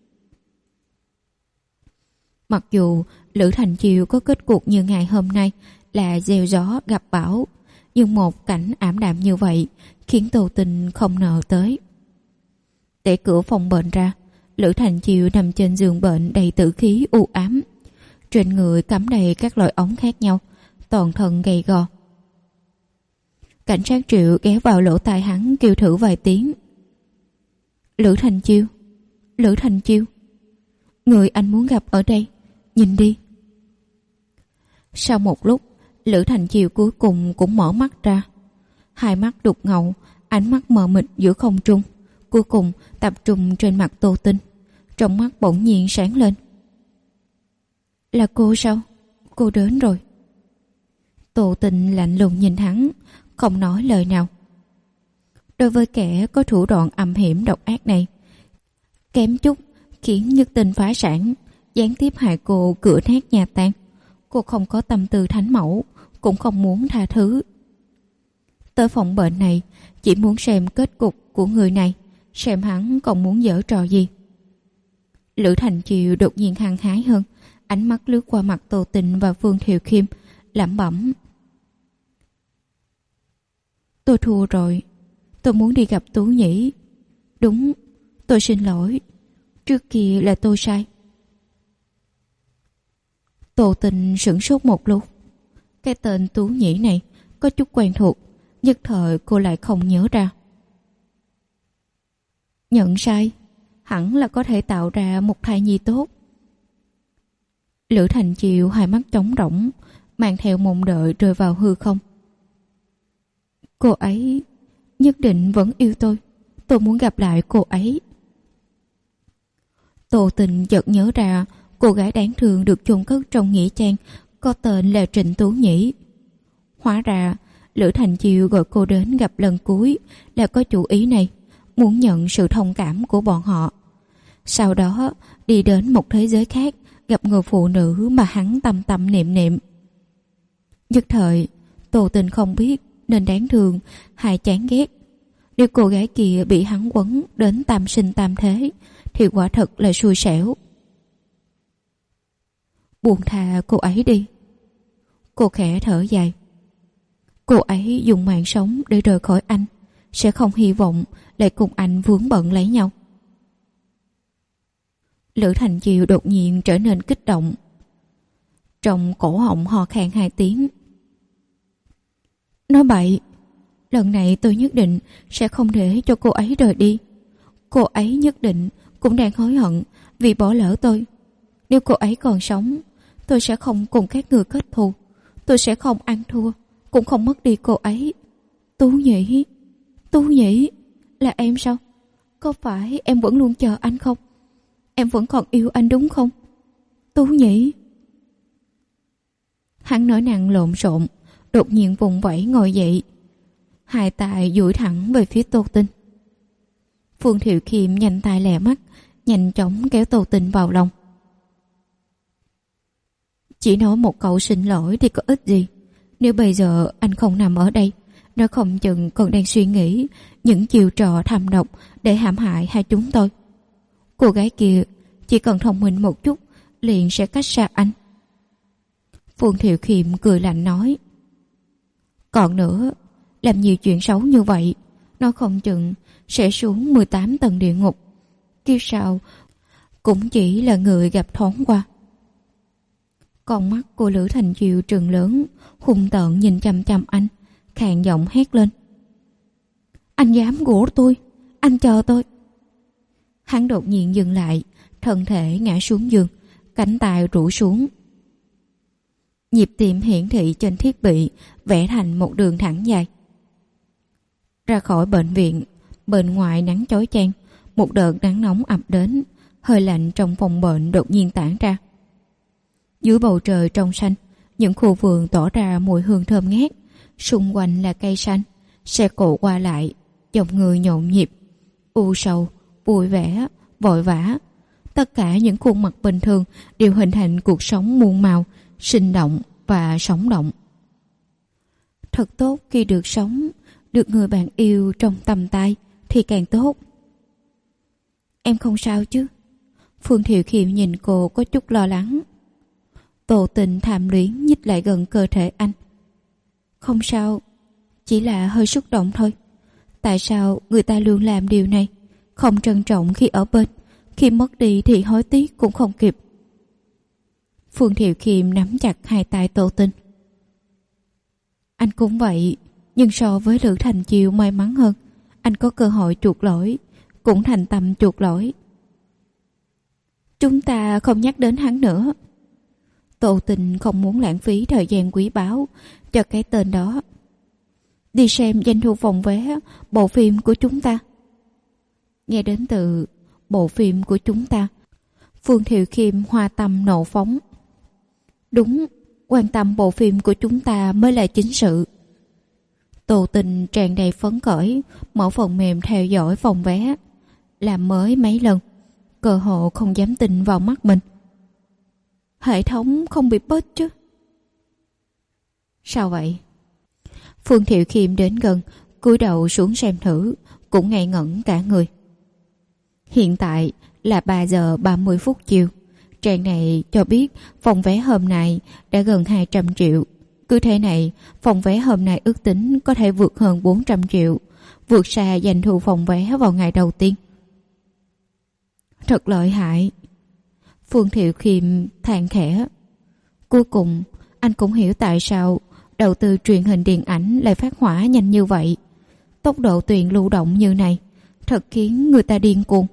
Mặc dù Lữ Thành Chiêu có kết cục như ngày hôm nay là gieo gió gặp bão, nhưng một cảnh ảm đạm như vậy khiến Tô Tình không ngờ tới. Để cửa phòng bệnh ra, Lữ Thành Chiêu nằm trên giường bệnh đầy tử khí u ám, trên người cắm đầy các loại ống khác nhau, toàn thân gầy gò. Cảnh sát Triệu ghé vào lỗ tai hắn kêu thử vài tiếng. Lữ Thành Chiêu, Lữ Thành Chiêu, người anh muốn gặp ở đây, nhìn đi. Sau một lúc, Lữ Thành Chiêu cuối cùng cũng mở mắt ra. Hai mắt đục ngầu, ánh mắt mờ mịt giữa không trung, cuối cùng tập trung trên mặt Tô Tinh. Trong mắt bỗng nhiên sáng lên. Là cô sao? Cô đến rồi. Tô Tinh lạnh lùng nhìn hắn, không nói lời nào. Đối với kẻ có thủ đoạn âm hiểm độc ác này, kém chút khiến Nhất Tình phá sản, gián tiếp hại cô cửa nát nhà tan. Cô không có tâm tư thánh mẫu, cũng không muốn tha thứ. Tới phòng bệnh này chỉ muốn xem kết cục của người này, xem hắn còn muốn giở trò gì. Lữ Thành Chiều đột nhiên hăng hái hơn, ánh mắt lướt qua mặt Tô Tình và Phương Thiều Khiêm, lẩm bẩm: tôi thua rồi, tôi muốn đi gặp Tú Nhĩ. Đúng, tôi xin lỗi, trước kia là tôi sai. Tô Tình sửng sốt một lúc. Cái tên Tú Nhĩ này có chút quen thuộc, nhất thời cô lại không nhớ ra. Nhận sai, hẳn là có thể tạo ra một thai nhi tốt. Lữ Thành Chiều hai mắt trống rỗng, mang theo mong đợi rơi vào hư không. Cô ấy nhất định vẫn yêu tôi muốn gặp lại cô ấy. Tô Tình chợt nhớ ra cô gái đáng thương được chôn cất trong nghĩa trang có tên là Trịnh Tú Nhĩ. Hóa ra Lữ Thành Chiều gọi cô đến gặp lần cuối là có chủ ý này, muốn nhận sự thông cảm của bọn họ. Sau đó đi đến một thế giới khác, gặp người phụ nữ mà hắn tâm tâm niệm niệm. Nhất thời Tô Tình không biết nên đáng thương hay chán ghét. Nếu cô gái kia bị hắn quấn đến tam sinh tam thế thì quả thật là xui xẻo. Buông tha cô ấy đi. Cô khẽ thở dài. Cô ấy dùng mạng sống để rời khỏi anh, sẽ không hy vọng lại cùng anh vướng bận lấy nhau. Lữ Thành Chiều đột nhiên trở nên kích động, trong cổ họng hò khan 2 tiếng. Nói bậy, lần này tôi nhất định sẽ không để cho cô ấy rời đi. Cô ấy nhất định cũng đang hối hận vì bỏ lỡ tôi. Nếu cô ấy còn sống, tôi sẽ không cùng các người kết thù. Tôi sẽ không ăn thua, cũng không mất đi cô ấy. Tú Nhĩ, Tú Nhĩ, là em sao? Có phải em vẫn luôn chờ anh không? Em vẫn còn yêu anh đúng không? Tú Nhĩ. Hắn nói năng lộn xộn, đột nhiên vùng vẫy ngồi dậy, hai tay duỗi thẳng về phía Tô Tinh. Phương Thiệu Khiêm nhanh tay lẹ mắt, nhanh chóng kéo Tô Tinh vào lòng. Chỉ nói một câu xin lỗi thì có ích gì? Nếu bây giờ anh không nằm ở đây, nó không chừng còn đang suy nghĩ những chiêu trò thầm độc để hãm hại hai chúng tôi. Cô gái kia chỉ cần thông minh một chút liền sẽ cách xa anh. Phương Thiệu Khiêm cười lạnh nói: còn nữa, làm nhiều chuyện xấu như vậy, nó không chừng sẽ xuống 18 tầng địa ngục. Kiếp sau cũng chỉ là người gặp thoáng qua. Con mắt của Lữ Thành Chiều trừng lớn, hung tợn nhìn chằm chằm anh, khàn giọng hét lên: anh dám gỗ tôi, anh chờ tôi. Hắn đột nhiên dừng lại, thân thể ngã xuống giường, cánh tay rũ xuống. Nhịp tim hiển thị trên thiết bị vẽ thành một đường thẳng dài. Ra khỏi bệnh viện, bên ngoài nắng chói chang, một đợt nắng nóng ập đến, hơi lạnh trong phòng bệnh đột nhiên tản ra. Dưới bầu trời trong xanh, những khu vườn tỏa ra mùi hương thơm ngát, xung quanh là cây xanh, xe cộ qua lại, dòng người nhộn nhịp, u sầu, vui vẻ, vội vã. Tất cả những khuôn mặt bình thường đều hình thành cuộc sống muôn màu, sinh động và sống động. Thật tốt khi được sống, được người bạn yêu trong tầm tay thì càng tốt. Em không sao chứ? Phương Thiệu Khiêm nhìn cô có chút lo lắng. Tô Tình tham luyến nhích lại gần cơ thể anh. Không sao, chỉ là hơi xúc động thôi. Tại sao người ta luôn làm điều này, không trân trọng khi ở bên, khi mất đi thì hối tiếc cũng không kịp. Phương Thiệu Khiêm nắm chặt hai tay Tô Tình. Anh cũng vậy, nhưng so với Lữ Thành Chiều may mắn hơn. Anh có cơ hội chuộc lỗi, cũng thành tâm chuộc lỗi. Chúng ta không nhắc đến hắn nữa. Tô Tình không muốn lãng phí thời gian quý báu cho cái tên đó. Đi xem doanh thu phòng vé bộ phim của chúng ta. nghe đến từ bộ phim của chúng ta. Phương Thiệu Khiêm hoa tâm nộ phóng. Đúng, quan tâm bộ phim của chúng ta mới là chính sự. Tô Tình tràn đầy phấn khởi, mở phần mềm theo dõi phòng vé. Làm mới mấy lần, cơ hồ không dám tin vào mắt mình. Hệ thống không bị bết chứ? Sao vậy? Phương Thiệu Khiêm đến gần, cúi đầu xuống xem thử, cũng ngây ngẩn cả người. Hiện tại là 3 giờ 30 phút chiều. Trang này cho biết phòng vé hôm nay đã gần 200 triệu. Cứ thế này, phòng vé hôm nay ước tính có thể vượt hơn 400 triệu, vượt xa doanh thu phòng vé vào ngày đầu tiên. Thật lợi hại. Phương Thiệu Khiêm than khẽ. Cuối cùng, anh cũng hiểu tại sao đầu tư truyền hình điện ảnh lại phát hỏa nhanh như vậy. Tốc độ tuyển lưu động như này thật khiến người ta điên cuồng.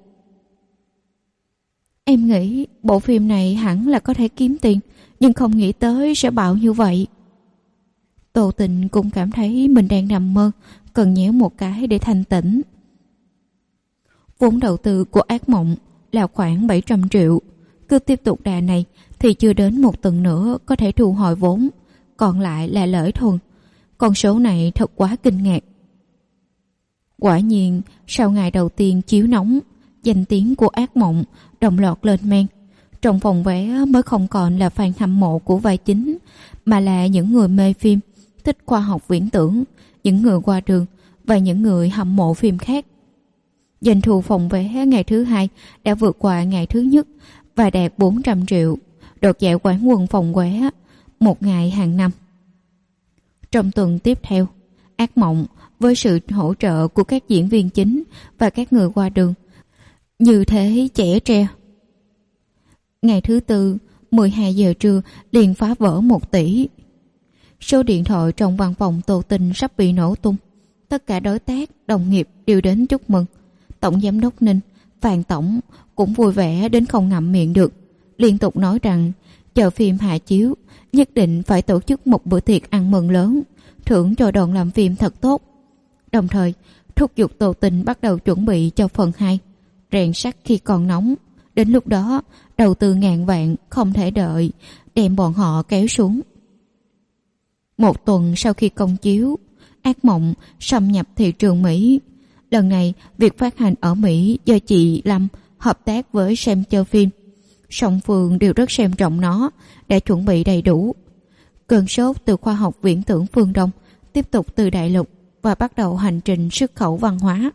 Em nghĩ bộ phim này hẳn là có thể kiếm tiền, nhưng không nghĩ tới sẽ bạo như vậy. Tô Tình cũng cảm thấy mình đang nằm mơ, cần nhéo một cái để thanh tỉnh. Vốn đầu tư của Ác Mộng là khoảng 700 triệu. Cứ tiếp tục đà này thì chưa đến một tuần nữa có thể thu hồi vốn, còn lại là lãi thuần. Con số này thật quá kinh ngạc. Quả nhiên, sau ngày đầu tiên chiếu nóng, danh tiếng của Ác Mộng đồng loạt lên men. Trong phòng vé mới không còn là fan hâm mộ của vai chính, mà là những người mê phim, thích khoa học viễn tưởng, những người qua đường và những người hâm mộ phim khác. Doanh thu phòng vé ngày thứ hai đã vượt qua ngày thứ nhất và đạt 400 triệu, đoạt giải quán quân phòng vé một ngày hàng năm. Trong tuần tiếp theo, Ác Mộng với sự hỗ trợ của các diễn viên chính và các người qua đường như thế chẻ tre. Ngày thứ tư, 12 giờ trưa liền phá vỡ 1 tỷ. Số điện thoại trong văn phòng Tô Tình sắp bị nổ tung. Tất cả đối tác, đồng nghiệp đều đến chúc mừng. Tổng giám đốc Ninh, Phan Tổng cũng vui vẻ đến không ngậm miệng được, liên tục nói rằng chờ phim hạ chiếu nhất định phải tổ chức một bữa tiệc ăn mừng lớn, thưởng cho đoàn làm phim thật tốt. Đồng thời thúc giục Tô Tình bắt đầu chuẩn bị cho phần 2, rèn sắt khi còn nóng. Đến lúc đó đầu tư ngàn vạn không thể đợi, đem bọn họ kéo xuống. 1 tuần sau khi công chiếu, Ác Mộng xâm nhập thị trường Mỹ. Lần này việc phát hành ở Mỹ do chị Lâm hợp tác với xem chơi phim. Song phương đều rất xem trọng nó, đã chuẩn bị đầy đủ. Cơn sốt từ khoa học viễn tưởng phương Đông tiếp tục từ đại lục và bắt đầu hành trình xuất khẩu văn hóa.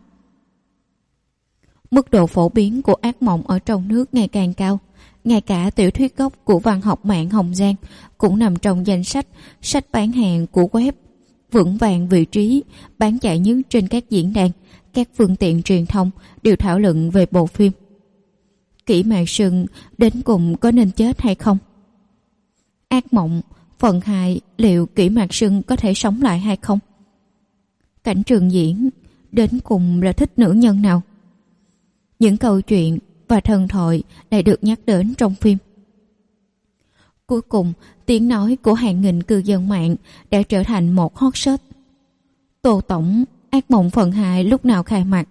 Mức độ phổ biến của Ác Mộng ở trong nước ngày càng cao. Ngay cả tiểu thuyết gốc của văn học mạng Hồng Giang cũng nằm trong danh sách sách bán hàng của web, vững vàng vị trí, bán chạy nhất trên các diễn đàn. Các phương tiện truyền thông đều thảo luận về bộ phim. Kỷ Mạc Sừng đến cùng có nên chết hay không? Ác Mộng phần 2, liệu Kỷ Mạc Sừng có thể sống lại hay không? Cảnh Trường Diễn đến cùng là thích nữ nhân nào? Những câu chuyện và thần thoại lại được nhắc đến trong phim. Cuối cùng, tiếng nói của hàng nghìn cư dân mạng đã trở thành một hot search. Tô Tổng, Ác Mộng phần 2 lúc nào khai mạc?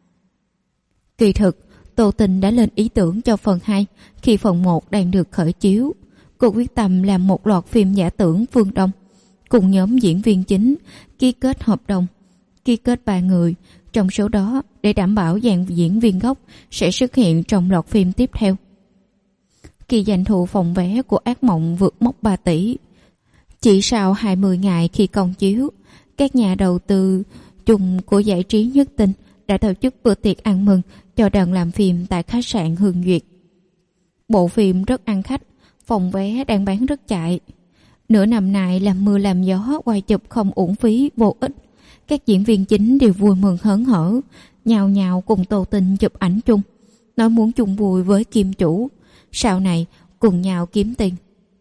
Kỳ thực, Tô Tình đã lên ý tưởng cho phần 2 khi phần 1 đang được khởi chiếu. Cô quyết tâm làm một loạt phim giả tưởng phương Đông, cùng nhóm diễn viên chính ký kết hợp đồng, ký kết 3 người, trong số đó để đảm bảo dàn diễn viên gốc sẽ xuất hiện trong loạt phim tiếp theo. Khi doanh thu phòng vé của Ác Mộng vượt mốc 3 tỷ, chỉ sau 20 ngày khi công chiếu, các nhà đầu tư chung của giải trí Nhất Tinh đã tổ chức bữa tiệc ăn mừng cho đoàn làm phim tại khách sạn Hương Duyệt. Bộ phim rất ăn khách, phòng vé đang bán rất chạy. Nửa năm nay làm mưa làm gió, quay chụp không uổng phí vô ích. Các diễn viên chính đều vui mừng hớn hở, nhào nhào cùng Tô Tình chụp ảnh chung, nói muốn chung vui với Kim chủ, sau này cùng nhau kiếm tiền.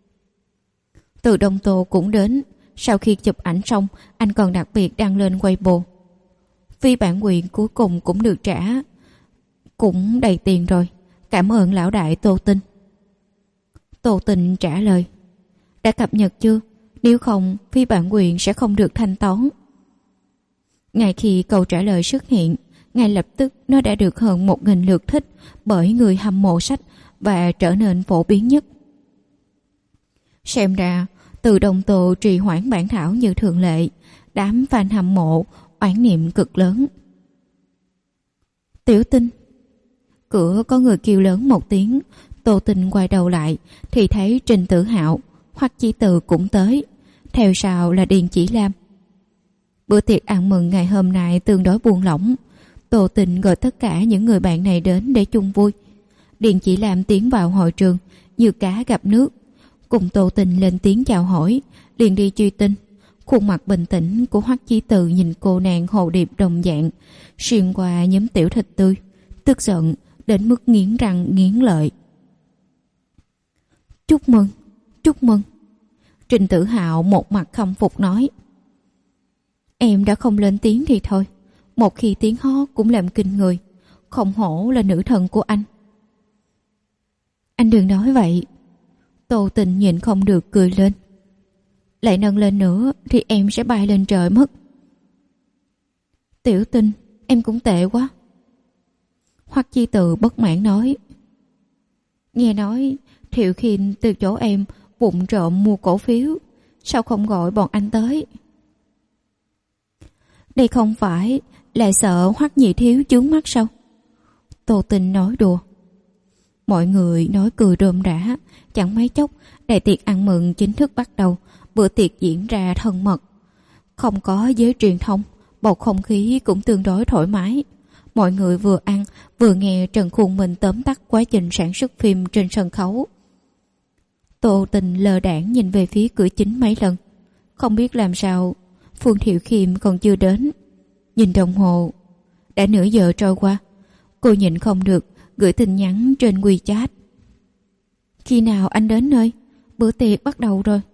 Từ Đông Tô cũng đến, sau khi chụp ảnh xong, anh còn đặc biệt đăng lên Weibo. Phí bản quyền cuối cùng cũng được trả, cũng đầy tiền rồi, cảm ơn lão đại Tô Tinh. Tô Tình trả lời, đã cập nhật chưa? Nếu không, phí bản quyền sẽ không được thanh toán. Ngay khi câu trả lời xuất hiện, ngay lập tức nó đã được hơn 1.000 lượt thích bởi người hâm mộ sách và trở nên phổ biến nhất. Xem ra, từ Đông Tô trì hoãn bản thảo như thường lệ, đám fan hâm mộ oán niệm cực lớn. Tiểu Tinh. Cửa có người kêu lớn một tiếng. Tô Tinh quay đầu lại thì thấy Trình Tử Hạo, Hoắc Chí Từ cũng tới, theo sau là Điền Chỉ Lam. Bữa tiệc ăn mừng ngày hôm nay tương đối buông lỏng. Tô Tinh gọi tất cả những người bạn này đến để chung vui. Điền Chỉ Lam tiến vào hội trường như cá gặp nước, cùng Tô Tinh lên tiếng chào hỏi, liền đi truy tin. Khuôn mặt bình tĩnh của Hoắc Chí Từ nhìn cô nàng hồ điệp đồng dạng xuyên qua nhóm tiểu thịt tươi, tức giận đến mức nghiến răng nghiến lợi. Chúc mừng, chúc mừng. Trình Tử Hạo một mặt khâm phục nói. Em đã không lên tiếng thì thôi, một khi tiếng hót cũng làm kinh người, không hổ là nữ thần của anh. Anh đừng nói vậy. Tô Tình nhịn không được cười lên. Lại nâng lên nữa thì em sẽ bay lên trời mất. Tiểu Tinh, em cũng tệ quá. Hoắc Chi Từ bất mãn nói. Nghe nói Thiệu Khiêm từ chỗ em vụng trộm mua cổ phiếu, sao không gọi bọn anh tới? Đây không phải là sợ Hoắc Nhị Thiếu chướng mắt sao? Tô Tình nói đùa. Mọi người nói cười rôm rã, chẳng mấy chốc đại tiệc ăn mừng chính thức bắt đầu. Bữa tiệc diễn ra thân mật, không có giới truyền thông, bầu không khí cũng tương đối thoải mái. Mọi người vừa ăn vừa nghe Trần Khuôn Minh tóm tắt quá trình sản xuất phim trên sân khấu. Tô Tình lơ đãng nhìn về phía cửa chính mấy lần, không biết làm sao Phương Thiệu Khiêm còn chưa đến. Nhìn đồng hồ, đã nửa giờ trôi qua. Cô nhịn không được gửi tin nhắn trên WeChat. Khi nào anh đến nơi? Bữa tiệc bắt đầu rồi.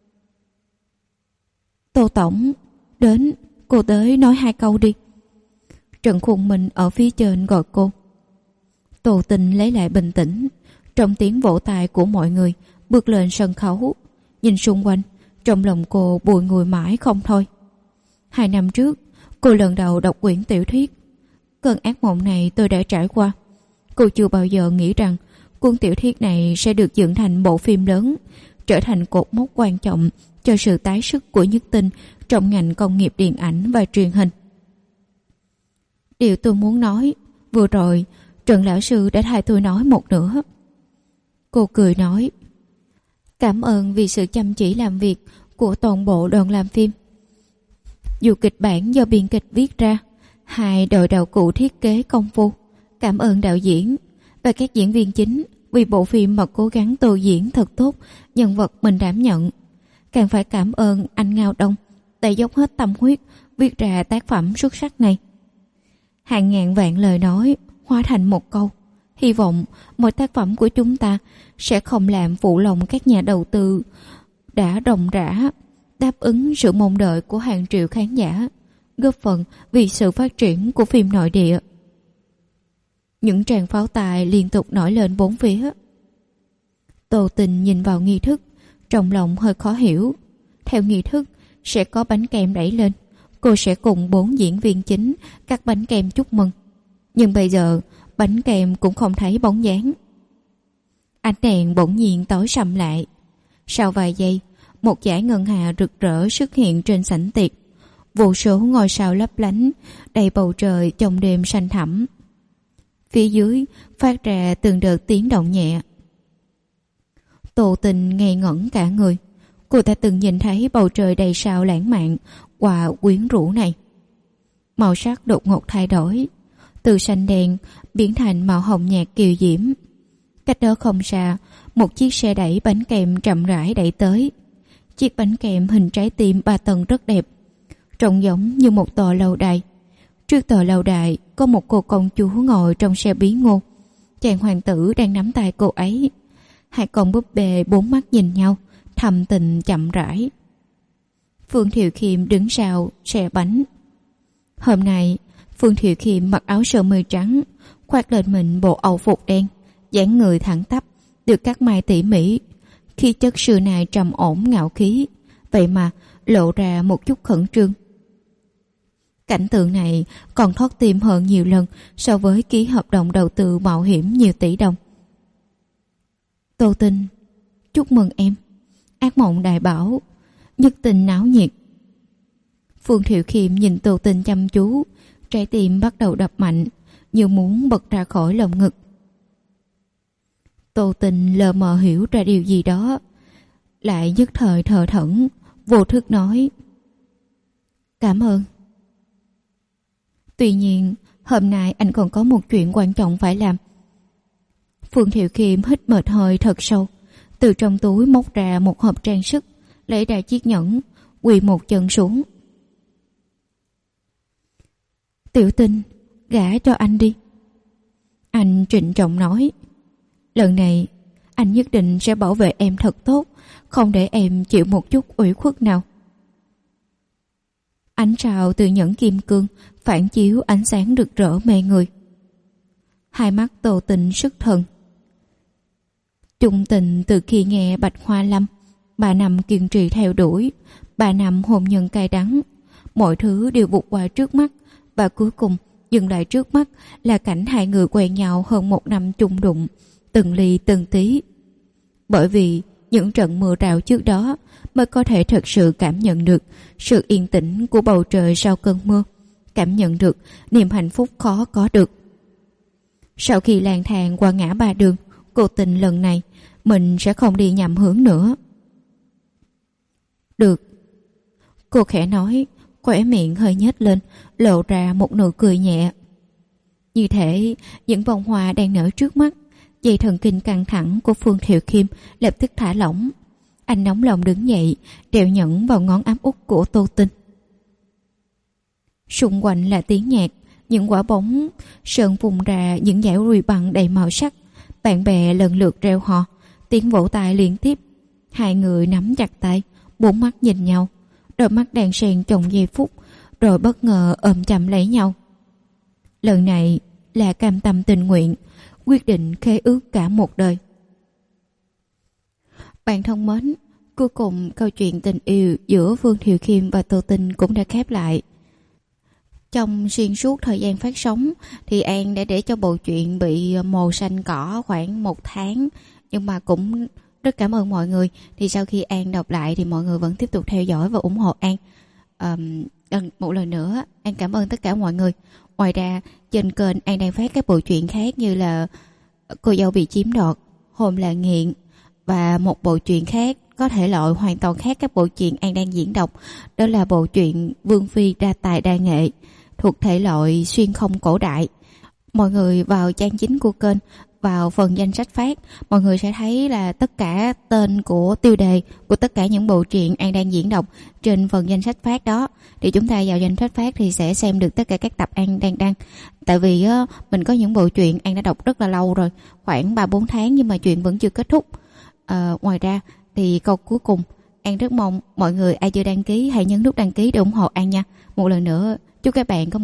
Tô Tổng, đến, cô tới nói 2 câu đi. Trần Khuôn Minh ở phía trên gọi cô. Tô Tình lấy lại bình tĩnh, trong tiếng vỗ tay của mọi người bước lên sân khấu. Nhìn xung quanh, trong lòng cô bùi ngùi mãi không thôi. 2 năm trước, cô lần đầu đọc quyển tiểu thuyết. Cơn ác mộng này tôi đã trải qua. Cô chưa bao giờ nghĩ rằng cuốn tiểu thuyết này sẽ được dựng thành bộ phim lớn, trở thành cột mốc quan trọng cho sự tái xuất của Nhất Tinh trong ngành công nghiệp điện ảnh và truyền hình. Điều tôi muốn nói, vừa rồi Trần Lão Sư đã thay tôi nói một nửa. Cô cười nói, cảm ơn vì sự chăm chỉ làm việc của toàn bộ đoàn làm phim. Dù kịch bản do biên kịch viết ra, 2 đội đạo cụ thiết kế công phu. Cảm ơn đạo diễn và các diễn viên chính vì bộ phim mà cố gắng tô diễn thật tốt nhân vật mình đảm nhận. Càng phải cảm ơn anh Ngao Đông đã dốc hết tâm huyết viết ra tác phẩm xuất sắc này. Hàng ngàn vạn lời nói hóa thành một câu. Hy vọng mỗi tác phẩm của chúng ta sẽ không làm phụ lòng các nhà đầu tư đã ròng rã đáp ứng sự mong đợi của hàng triệu khán giả, góp phần vì sự phát triển của phim nội địa. Những tràng pháo tài liên tục nổi lên bốn phía. Tô Tình nhìn vào nghi thức, trong lòng hơi khó hiểu. Theo nghi thức sẽ có bánh kem đẩy lên, cô sẽ cùng 4 diễn viên chính cắt bánh kem chúc mừng. Nhưng bây giờ bánh kem cũng không thấy bóng dáng. Ánh đèn bỗng nhiên tối sầm lại. Sau vài giây, một dải ngân hà rực rỡ xuất hiện trên sảnh tiệc. Vô số ngôi sao lấp lánh đầy bầu trời trong đêm xanh thẳm. Phía dưới phát ra từng đợt tiếng động nhẹ. Tô Tình ngây ngẩn cả người. Cô ta từng nhìn thấy bầu trời đầy sao lãng mạn và quyến rũ này. Màu sắc đột ngột thay đổi, từ xanh đen biến thành màu hồng nhạt kiều diễm. Cách đó không xa, một chiếc xe đẩy bánh kem chậm rãi đẩy tới. Chiếc bánh kem hình trái tim 3 tầng rất đẹp, trông giống như một tòa lâu đài. Trước tòa lâu đài có một cô công chúa ngồi trong xe bí ngô. Chàng hoàng tử đang nắm tay cô ấy. 2 con búp bê 4 mắt nhìn nhau, thầm tình chậm rãi. Phương Thiệu Khiêm đứng sau xe bánh. Hôm nay Phương Thiệu Khiêm mặc áo sơ mi trắng, khoác lên mình bộ âu phục đen, dáng người thẳng tắp, được cắt may tỉ mỉ. Khí chất xưa nay trầm ổn ngạo khí, vậy mà lộ ra một chút khẩn trương. Cảnh tượng này còn thót tim hơn nhiều lần so với ký hợp đồng đầu tư mạo hiểm nhiều tỷ đồng. Tô Tinh, chúc mừng em. Ác mộng đại bảo, nhất tình náo nhiệt. Phương Thiệu Khiêm nhìn Tô Tinh chăm chú, trái tim bắt đầu đập mạnh, như muốn bật ra khỏi lồng ngực. Tô Tinh lờ mờ hiểu ra điều gì đó, lại nhất thời thờ thẫn, vô thức nói: cảm ơn. Tuy nhiên, hôm nay anh còn có một chuyện quan trọng phải làm. Phương Thiệu Khiêm hít một hơi thật sâu, từ trong túi móc ra một hộp trang sức, lấy ra chiếc nhẫn, quỳ một chân xuống. Tiểu Tinh, gả cho anh đi. Anh trịnh trọng nói: lần này anh nhất định sẽ bảo vệ em thật tốt, không để em chịu một chút ủy khuất nào. Ánh sao từ nhẫn kim cương phản chiếu ánh sáng rực rỡ mê người. Hai mắt Tô Tinh sức thần. Chung tình từ khi nghe Bạch Hoa Lâm, 3 năm kiên trì theo đuổi, 3 năm hôn nhân cay đắng, mọi thứ đều vụt qua trước mắt, và cuối cùng dừng lại trước mắt là cảnh hai người quen nhau hơn 1 năm chung đụng, từng ly từng tí. Bởi vì những trận mưa rào trước đó mới có thể thật sự cảm nhận được sự yên tĩnh của bầu trời sau cơn mưa, cảm nhận được niềm hạnh phúc khó có được. Sau khi lang thang qua ngã ba đường, cô tình lần này mình sẽ không đi nhầm hướng nữa. Được. Cô khẽ nói, khóe miệng hơi nhếch lên, lộ ra một nụ cười nhẹ. Như thể những bông hoa đang nở trước mắt, dây thần kinh căng thẳng của Phương Thiệu Khiêm lập tức thả lỏng. Anh nóng lòng đứng dậy, đeo nhẫn vào ngón áp út của Tô Tinh. Xung quanh là tiếng nhạc, những quả bóng sơn vùng ra những dải ruy băng đầy màu sắc. Bạn bè lần lượt reo hò, tiếng vỗ tay liên tiếp. Hai người nắm chặt tay, bốn mắt nhìn nhau, đôi mắt đan xen trong giây phút, rồi bất ngờ ôm chầm lấy nhau. Lần này là cam tâm tình nguyện, quyết định khế ước cả một đời. Bạn thân mến, cuối cùng câu chuyện tình yêu giữa Phương Thiệu Khiêm và Tô Tinh cũng đã khép lại. Trong xuyên suốt thời gian phát sóng thì An đã để cho bộ truyện bị màu xanh cỏ khoảng 1 tháng, nhưng mà cũng rất cảm ơn mọi người. Thì sau khi An đọc lại thì mọi người vẫn tiếp tục theo dõi và ủng hộ An. Một lần nữa An cảm ơn tất cả mọi người. Ngoài ra trên kênh An đang phát các bộ truyện khác như là Cô dâu bị chiếm đoạt, Hôn là nghiện, và một bộ truyện khác có thể loại hoàn toàn khác các bộ truyện An đang diễn đọc. Đó là bộ truyện Vương Phi đa tài đa nghệ, thuộc thể loại xuyên không cổ đại. Mọi người vào trang chính của kênh, vào phần danh sách phát, mọi người sẽ thấy là tất cả tên của tiêu đề của tất cả những bộ truyện An đang diễn đọc trên phần danh sách phát đó. Thì chúng ta vào danh sách phát thì sẽ xem được tất cả các tập An đang đăng. Tại vì mình có những bộ truyện An đã đọc rất là lâu rồi, khoảng 3-4 tháng, nhưng mà chuyện vẫn chưa kết thúc. Ngoài ra thì câu cuối cùng, An rất mong mọi người ai chưa đăng ký hãy nhấn nút đăng ký để ủng hộ An nha. Một lần nữa chúc các bạn có